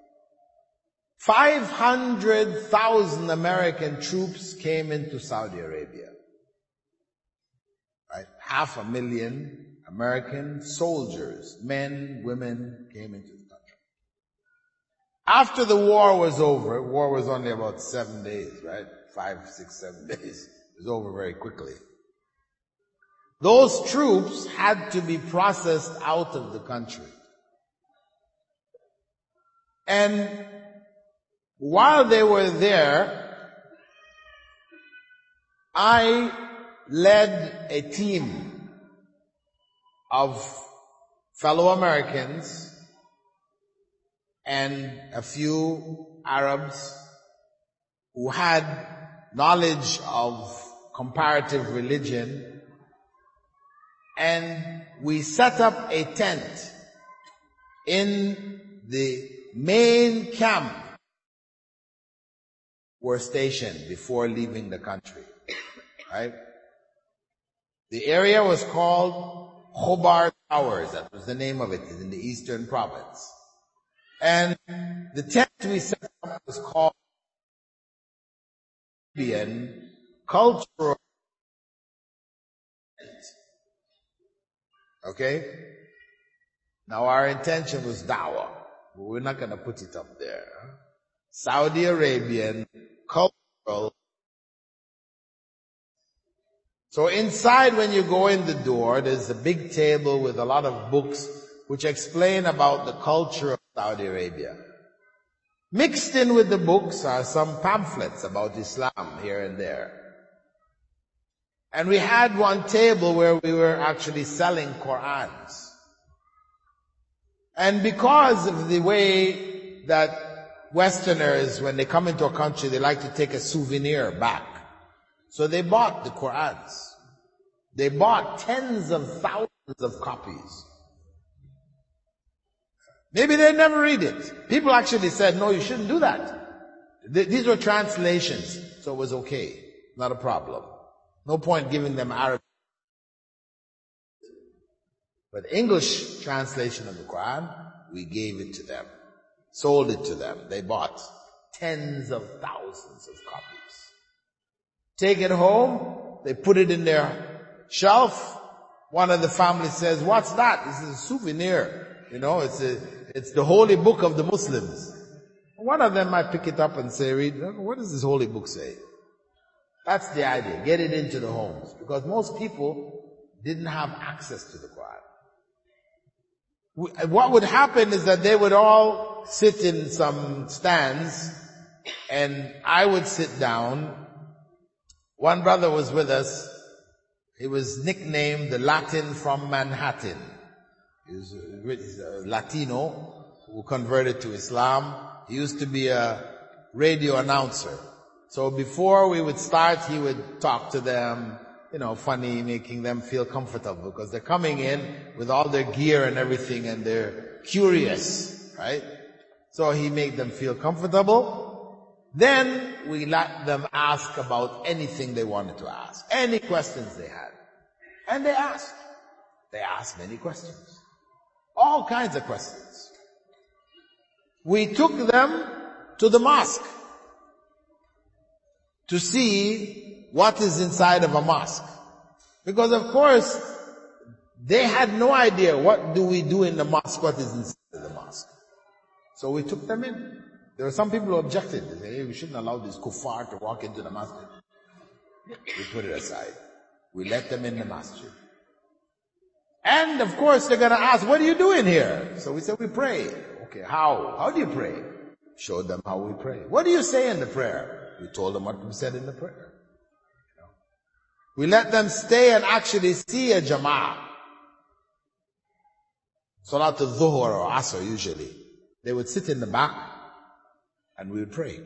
five hundred thousand American troops came into Saudi Arabia. Right? Half a million American soldiers, men, women, came into the country. After the war was over, war was only about seven days, right? Five, six, seven days. It was over very quickly. Those troops had to be processed out of the country. And while they were there, I led a team of fellow Americans and a few Arabs who had knowledge of comparative religion, and we set up a tent in the main camp were stationed before leaving the country. Right? The area was called Khobar Towers. That was the name of it. It's in the Eastern Province. And the tent we set up was called Arabian Cultural Tent. Okay? Now our intention was dawah, but we're not going to put it up there. Saudi Arabian Cultural. So inside, when you go in the door, there's a big table with a lot of books which explain about the culture of Saudi Arabia. Mixed in with the books are some pamphlets about Islam here and there. And we had one table where we were actually selling Qur'ans. And because of the way that Westerners, when they come into a country, they like to take a souvenir back. So they bought the Qur'ans. They bought tens of thousands of copies. Maybe they never read it. People actually said, no, you shouldn't do that. These were translations, so it was okay. Not a problem. No point giving them Arabic. But English translation of the Quran, we gave it to them. Sold it to them. They bought tens of thousands of copies. Take it home. They put it in their shelf. One of the family says, what's that? This is a souvenir. You know, it's a, it's the holy book of the Muslims. One of them might pick it up and say, read, what does this holy book say? That's the idea. Get it into the homes. Because most people didn't have access to the Quran. What would happen is that they would all sit in some stands, and I would sit down. One brother was with us. He was nicknamed the Latin from Manhattan. He was a Latino who converted to Islam. He used to be a radio announcer. So before we would start, he would talk to them, you know, funny, making them feel comfortable because they're coming in with all their gear and everything and they're curious, right? So he made them feel comfortable. Then we let them ask about anything they wanted to ask, any questions they had. And they asked. They asked many questions. All kinds of questions. We took them to the mosque to see what is inside of a mosque. Because of course, they had no idea what do we do in the mosque, what is inside of the mosque. So we took them in. There were some people who objected. They said, hey, we shouldn't allow this kuffar to walk into the masjid. We put it aside. We let them in the masjid. And of course they're gonna ask, what are you doing here? So we said, we pray. Okay, how? How do you pray? Showed them how we pray. What do you say in the prayer? We told them what we said in the prayer. You know? We let them stay and actually see a jama'ah. Salat al-Dhuhr or Asr usually. They would sit in the back and we would pray.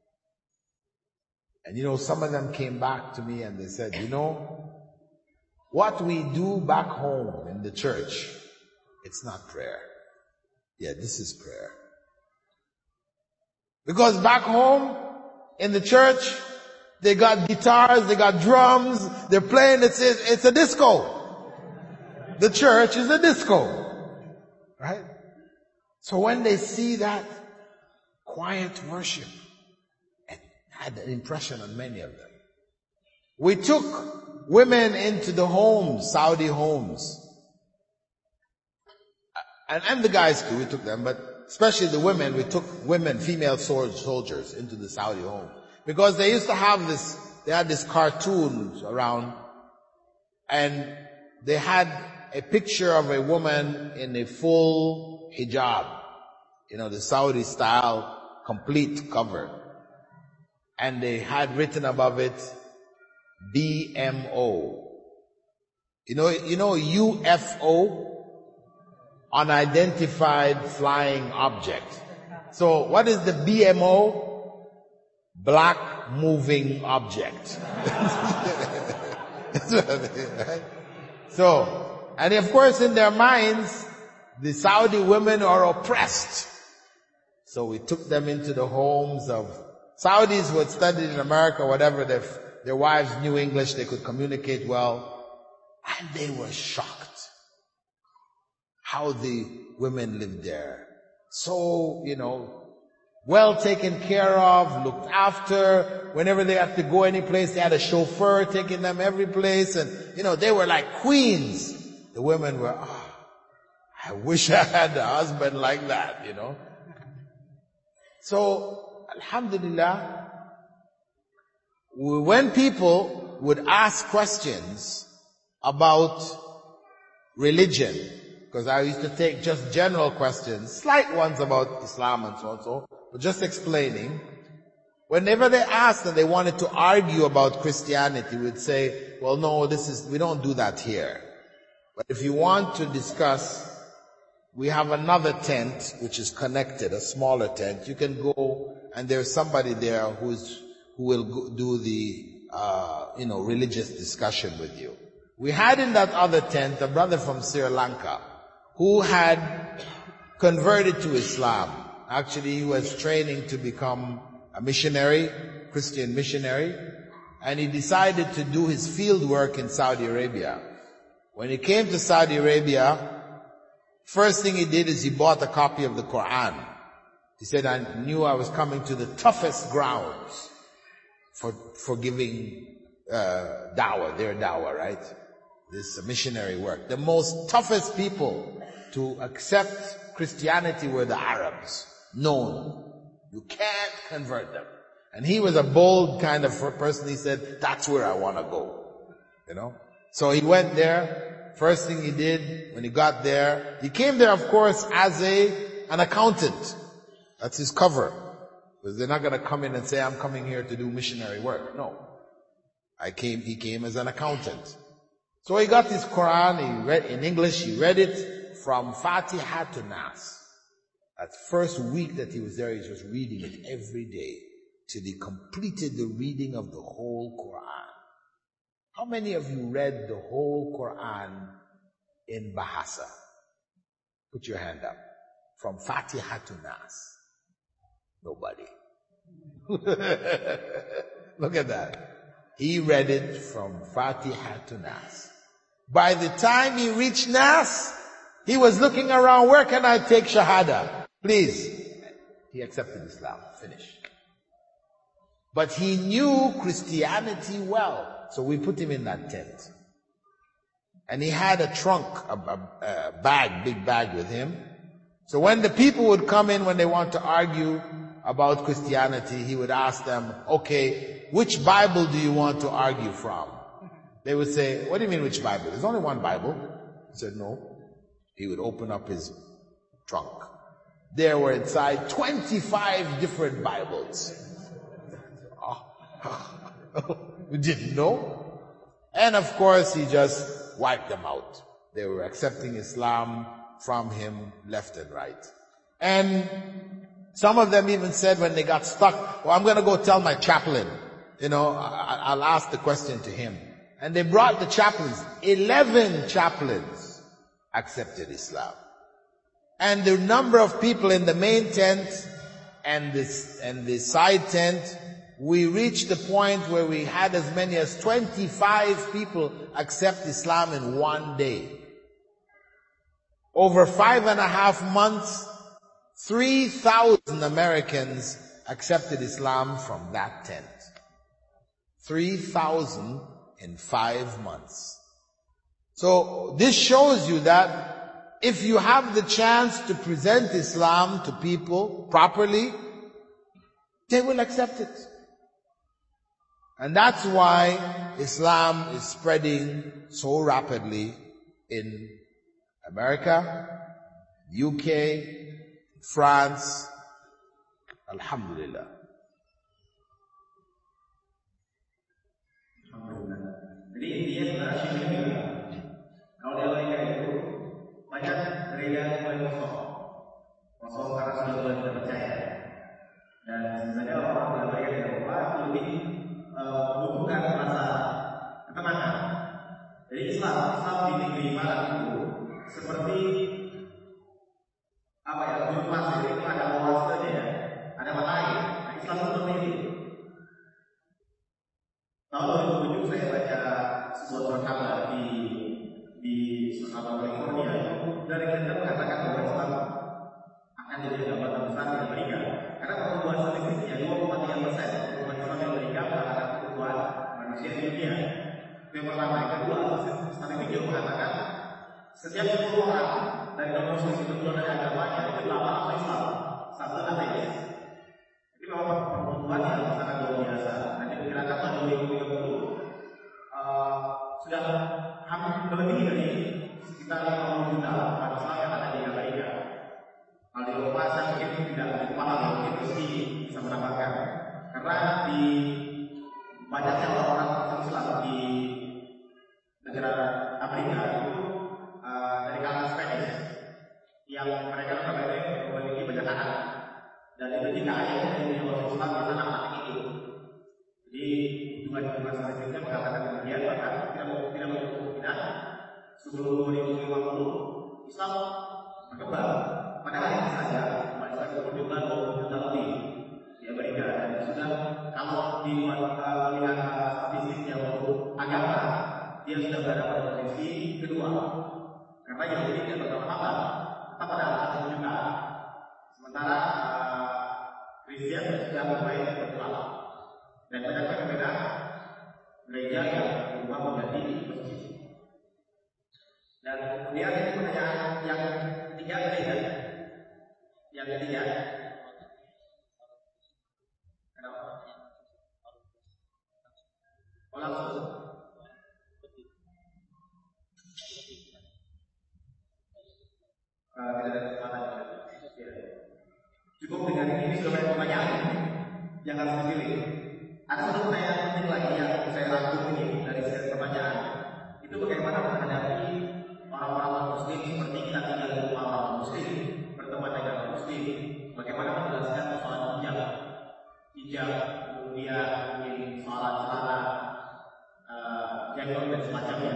And you know, some of them came back to me and they said, you know, what we do back home in the church, it's not prayer. Yeah, this is prayer. Because back home in the church, they got guitars, they got drums, they're playing, it's, it's a disco. The church is a disco. Right? So when they see that quiet worship, it had an impression on many of them. We took women into the homes, Saudi homes. And, and the guys too, we took them, but especially the women, we took women, female soldiers into the Saudi home. Because they used to have this, they had this cartoons around, and they had a picture of a woman in a full hijab. You know, the Saudi style, complete cover. And they had written above it, B M O. You know, you know U F O? Unidentified flying object. So what is the B M O? Black moving object. So, and of course in their minds, the Saudi women are oppressed. So we took them into the homes of Saudis who had studied in America, whatever, their, their wives knew English, they could communicate well, and they were shocked how the women lived there. So, you know, well taken care of, looked after. Whenever they had to go any place, they had a chauffeur taking them every place. And, you know, they were like queens. The women were, ah, oh, I wish I had a husband like that, you know. So, alhamdulillah, when people would ask questions about religion, because I used to take just general questions, slight ones about Islam and so on and so, but just explaining. Whenever they asked and they wanted to argue about Christianity, we'd say, well, no, this is, we don't do that here. But if you want to discuss, we have another tent which is connected, a smaller tent. You can go and there's somebody there who's, who will go, do the, uh, you know, religious discussion with you. We had in that other tent a brother from Sri Lanka who had converted to Islam. Actually, he was training to become a missionary, Christian missionary, and he decided to do his field work in Saudi Arabia. When he came to Saudi Arabia, first thing he did is he bought a copy of the Quran. He said, I knew I was coming to the toughest grounds for, for giving, uh, dawah, their dawah, right? This missionary work. The most toughest people to accept Christianity were the Arabs. Known. You can't convert them. And he was a bold kind of person. He said, that's where I want to go. You know? So he went there. First thing he did when he got there, he came there, of course, as a, an accountant. That's his cover. Because they're not going to come in and say, I'm coming here to do missionary work. No. I came, he came as an accountant. So he got his Quran, he read in English, he read it from Fatiha to Nas. That first week that he was there, he was reading it every day. till he completed the reading of the whole Quran. How many of you read the whole Quran in Bahasa? Put your hand up. From Fatiha to Nas. Nobody. Look at that. He read it from Fatiha to Nas. By the time he reached Nas, he was looking around, where can I take Shahada? Please. He accepted Islam. Finish. But he knew Christianity well. So we put him in that tent. And he had a trunk, a, a, a bag, big bag with him. So when the people would come in when they want to argue about Christianity, he would ask them, okay, which Bible do you want to argue from? They would say, what do you mean which Bible? There's only one Bible. He said, no. He would open up his trunk. There were inside twenty-five different Bibles. We didn't know. And of course, he just wiped them out. They were accepting Islam from him left and right. And some of them even said when they got stuck, well, I'm going to go tell my chaplain. You know, I'll ask the question to him. And they brought the chaplains. Eleven chaplains accepted Islam. And the number of people in the main tent and this, and the side tent, we reached the point where we had as many as twenty-five people accept Islam in one day. Over five and a half months, three thousand Americans accepted Islam from that tent. three thousand in five months. So this shows you that if you have the chance to present Islam to people properly, they will accept it. And that's why Islam is spreading so rapidly in America, U K, France. Alhamdulillah. Alhamdulillah. Jadi intinya sebenarnya syirik juga. Kalau di Amerika itu banyak gereja yang mulai kosong, kosong karena sudah mulai tidak percaya. Dan sebenarnya orang di Amerika dan Eropa itu lebih membutuhkan rasa ketenangan. Jadi Islam, Islam di negeri Barat itu seperti apa ya? Gunung pasir itu ada oasenya ya, ada mata air. Nah, Islam itu seperti itu. Tahun dua ribu tujuh saya baca sebuah berkata di di Southern California itu dari kita mengatakan bahwa Islam akan jadi jabatan besar di Amerika. Karena pertumbuhan statistiknya dua koma tiga persen pertumbuhan Islam di Amerika mengatakan pertumbuhan manusia di dunia. Itu yang pertama. Yang kedua, statistik juga mengatakan setiap sepuluh orang dari non muslim itu keluar dari agamanya itu delapan orang Islam, satu ateis. Jadi memang pertumbuhan yang sangat luar biasa. Nanti diperkirakan tahun dua ribu tiga puluh uh, sudah hampir lebih dari sekitar lima puluh juta umat Islam yang ada di Amerika. Kalau di Eropa saya mungkin tidak begitu paham, mungkin Rizky bisa mendapatkan. Karena di banyaknya orang-orang Islam di negara Amerika itu uh, dari kalangan Spanish yang mereka memiliki banyak anak. Dan itu jika ayahnya dari orang Islam yang anak anak itu. Jadi hitungan-hitungan statistiknya mengatakan demikian, bahkan tidak mau tidak mau kemungkinan sebelum dua ribu lima puluh Islam berkembang. Padahal ini saja umat Islam berjumlah dua puluh juta lebih di Amerika, dan sudah kalau dilihat statistiknya untuk agama, dia sudah berada pada posisi kedua. Karena yang ini tidak bertambah, tetap ada satu juta. Sementara Kristen sudah mulai berkurang. Dan banyak berbeda gereja yang berubah menjadi masjid. Dan kemudian ini pertanyaan yang ketiga gereja. Yang ketiga. Kenapa? Oh langsung. Uh, tidak ada kesempatan. Cukup dengan ini sudah banyak pertanyaan yang harus dipilih. Ada satu pertanyaan penting lagi yang saya rangkum ini dari setiap pertanyaan. Itu bagaimana menghadapi orang-orang muslim seperti kita tinggal di rumah orang muslim, berteman dengan orang muslim. Bagaimana menjelaskan soal hijab, hijab level dan semacamnya.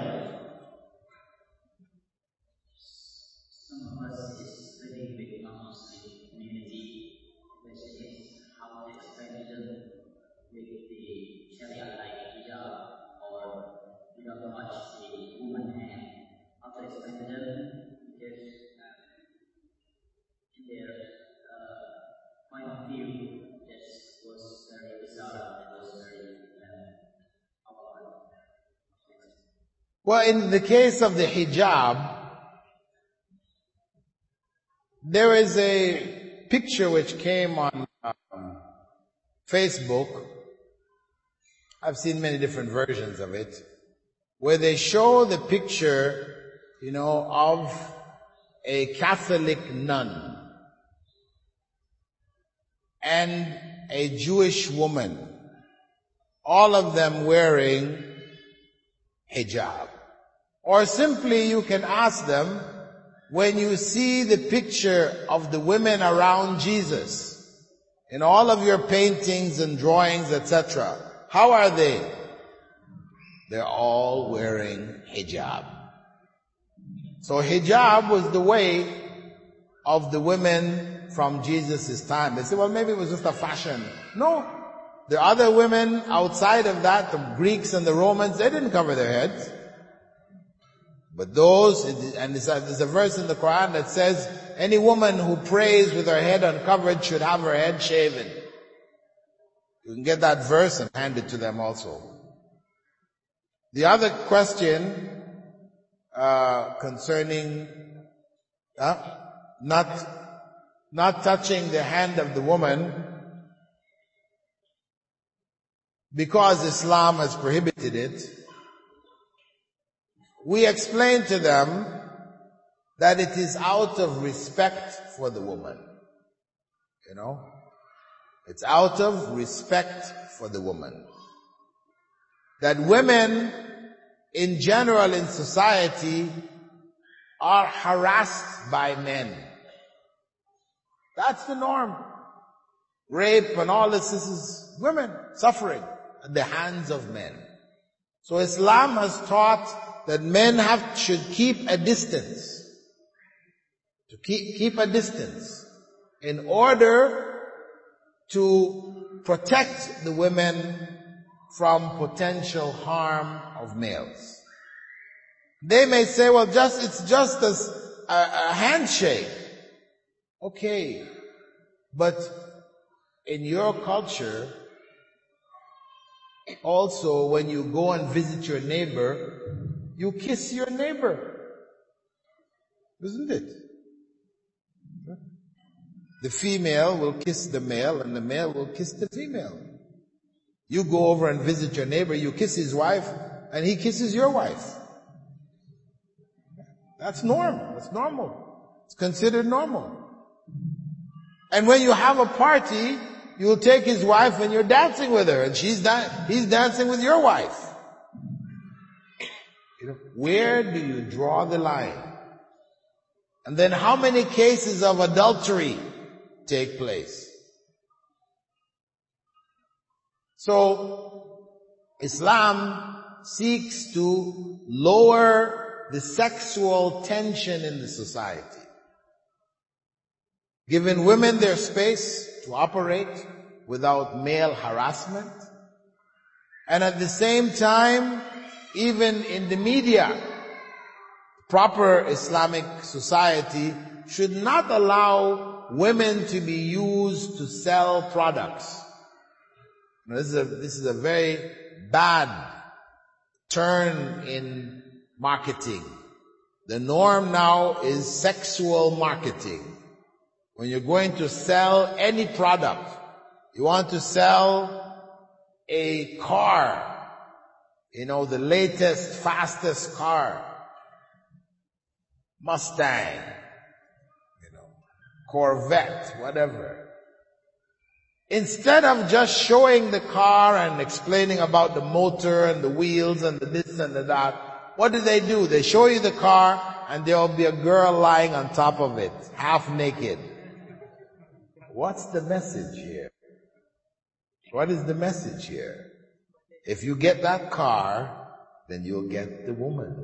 Some of us is living with non-Muslim community, which is how to explain them with the Sharia like hijab or you don't touch the woman hand. How to explain them because uh, in their uh, point of view, this was very bizarre and was very uh, awkward. Well, in the case of the hijab, there is a picture which came on um, Facebook. I've seen many different versions of it, where they show the picture, you know, of a Catholic nun and a Jewish woman, all of them wearing hijab. Or simply you can ask them, when you see the picture of the women around Jesus, in all of your paintings and drawings, et cetera, how are they? They're all wearing hijab. So hijab was the way of the women from Jesus' time. They say, well, maybe it was just a fashion. No. The other women outside of that, the Greeks and the Romans, they didn't cover their heads. But those, and there's a verse in the Quran that says, any woman who prays with her head uncovered should have her head shaven. You can get that verse and hand it to them also. The other question uh, concerning uh, not not touching the hand of the woman, because Islam has prohibited it, we explain to them that it is out of respect for the woman. You know? It's out of respect for the woman. That women in general in society are harassed by men. That's the norm. Rape and all this, this is women suffering at the hands of men. So Islam has taught that men have should keep a distance. To keep, keep a distance in order to protect the women from potential harm of males. They may say, well, just it's just as a, a handshake. Okay. But in your culture, also when you go and visit your neighbor, you kiss your neighbor. Isn't it? The female will kiss the male and the male will kiss the female. You go over and visit your neighbor, you kiss his wife and he kisses your wife. That's normal. That's normal. It's considered normal. And when you have a party, you'll take his wife and you're dancing with her and she's da- he's dancing with your wife. You know, where do you draw the line? And then how many cases of adultery take place? So, Islam seeks to lower the sexual tension in the society, giving women their space to operate without male harassment, and at the same time, even in the media, proper Islamic society should not allow women to be used to sell products. Now, this is a, this is a very bad turn in marketing. The norm now is sexual marketing. When you're going to sell any product, you want to sell a car, you know, the latest, fastest car, Mustang, you know, Corvette, whatever. Instead of just showing the car and explaining about the motor and the wheels and the this and the that, what do they do? They show you the car and there will be a girl lying on top of it, half naked. What's the message here? What is the message here? If you get that car, then you'll get the woman.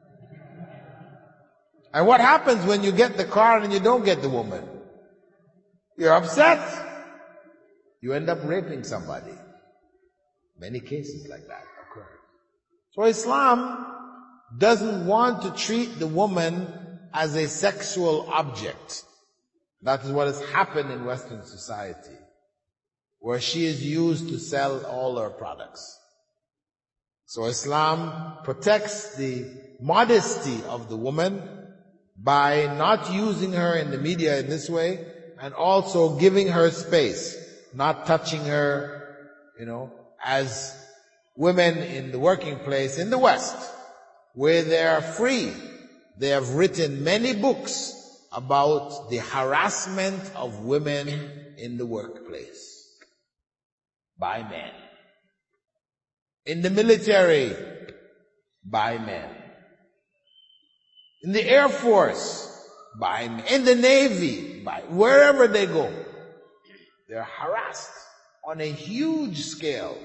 And what happens when you get the car and you don't get the woman? You're upset. You end up raping somebody. Many cases like that occur. So Islam doesn't want to treat the woman as a sexual object. That is what has happened in Western society, where she is used to sell all her products. So Islam protects the modesty of the woman by not using her in the media in this way, and also giving her space, not touching her, you know, as women in the working place in the West, where they are free. They have written many books about the harassment of women in the workplace by men. In the military, by men. In the Air Force, by men. In the Navy, by wherever they go. They're harassed on a huge scale.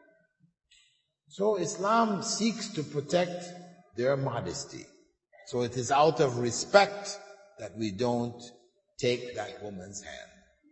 So Islam seeks to protect their modesty. So it is out of respect that we don't take that woman's hand.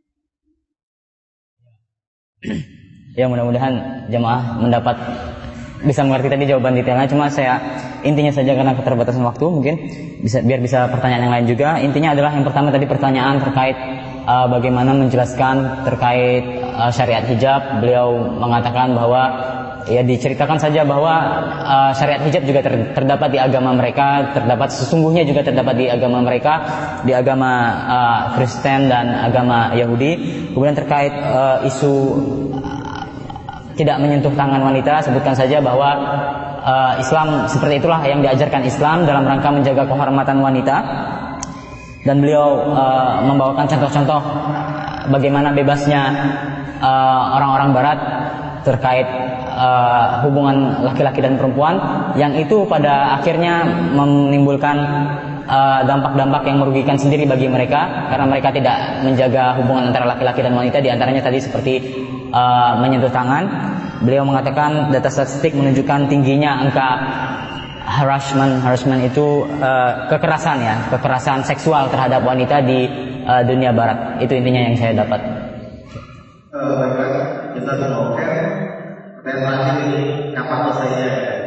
Ya, mudah-mudahan jemaah mendapat bisa mengerti tadi jawaban detailnya. Cuma saya intinya saja karena keterbatasan waktu, mungkin bisa biar bisa pertanyaan yang lain juga. Intinya adalah yang pertama tadi pertanyaan terkait uh, bagaimana menjelaskan terkait uh, syariat hijab. Beliau mengatakan bahwa ya diceritakan saja bahwa uh, syariat hijab juga ter, terdapat di agama mereka, terdapat sesungguhnya juga terdapat di agama mereka, di agama uh, Kristen dan agama Yahudi. Kemudian terkait uh, isu uh, tidak menyentuh tangan wanita, sebutkan saja bahwa uh, Islam seperti itulah yang diajarkan Islam dalam rangka menjaga kehormatan wanita. Dan beliau uh, membawakan contoh-contoh bagaimana bebasnya uh, orang-orang Barat terkait uh, hubungan laki-laki dan perempuan, yang itu pada akhirnya menimbulkan uh, dampak-dampak yang merugikan sendiri bagi mereka karena mereka tidak menjaga hubungan antara laki-laki dan wanita, diantaranya tadi seperti uh, menyentuh tangan. Beliau mengatakan data statistik menunjukkan tingginya angka harassment harassment itu uh, kekerasan ya, kekerasan seksual terhadap wanita di uh, dunia Barat. Itu intinya yang saya dapat. Uh, baiklah, kita mau pertanyaan terakhir ini, kapan selesainya?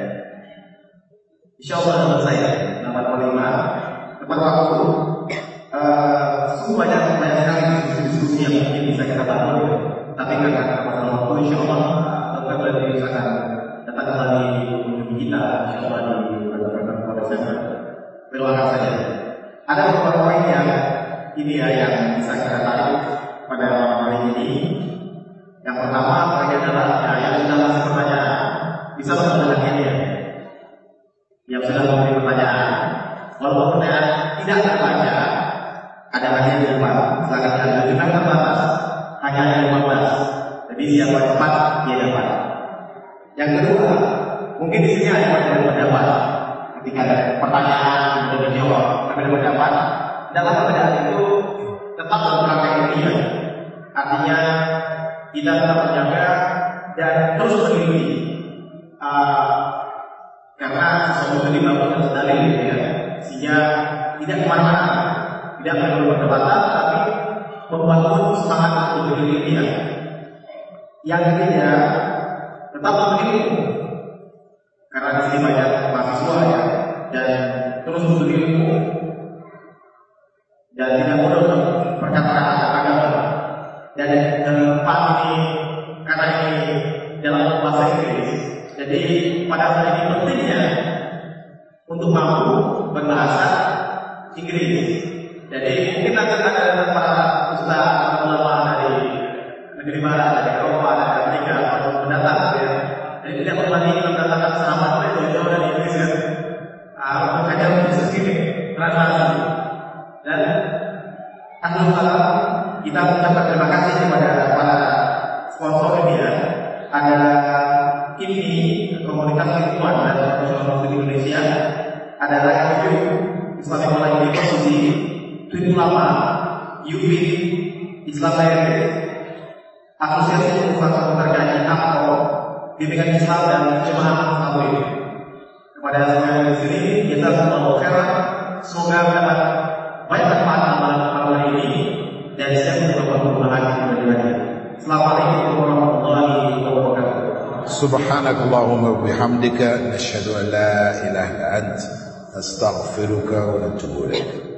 Insya Allah selesai delapan puluh lima tepat waktu. Uh, sungguh banyak banyak sekali diskusi yang mungkin bisa kita bangun, tapi karena keterbatasan waktu, insya Allah tetap berarti akan datang kembali di kita, insya Allah di beberapa Desember. Berdoakan saja. Ada beberapa poin yang ini ya yang bisa kita tarik pada malam hari ini. Yang pertama poinnya adalah ya, yang sudah masih pertanyaan bisa mendengar ini ya. Yang sudah memberi pertanyaan, walaupun pertanyaan tidak terbaca, ada lagi yang di depan. Silakan anda dengan terbatas, hanya ada lima belas. Jadi siapa cepat dia dapat. Yang kedua, mungkin di sini ada yang berpendapat. Ketika ada pertanyaan sudah dijawab, berbeda pendapat. Dalam pertanyaan itu tetap berangkat ini ya. Artinya kita tetap menjaga dan terus mengikuti, uh, karena sesuatu itu dibangun dengan dalil gitu ya, sehingga tidak kemana-mana, tidak perlu perdebatan, tapi membangun semangat untuk mengikuti ya. Yang ketiga, tetap mengilmu, karena di sini banyak mahasiswa ya, dan terus berilmu dan tidak mudah untuk perkataan agama. Dan keempat ini karena ini dalam bahasa Inggris, jadi pada saat ini pentingnya untuk mampu berbahasa Inggris. Jadi mungkin akan ada para ustaz ulama dari negeri barat, dari Eropa, dari Amerika atau mendatang ya. Jadi tidak berbanding mendatangkan sahabat mereka jauh dari Indonesia. Ah, kajian khusus ini translasi. Dan alhamdulillah kita mengucapkan terima kasih kepada para sponsor ini ya. Ada I M I, Komunitas Lingkungan dan Profesional Muslim Indonesia. Ada I M U, Islamic Online University, Tun Ulama, U B I, Islam Daerah, Asosiasi Universitas Terkait A M P O, Bimbingan Islam dan Jemaah Muslim. Pada semuanya di sini kita semua khairan, semoga mendapat banyak manfaat amalan-amalan ini dan siap untuk berbahagia kepada. Assalamualaikum warahmatullahi wabarakatuh. Subhanakallahumma wa bihamdika nashhadu an la ilaha illa ant nastaghfiruka wa natubu ilaik.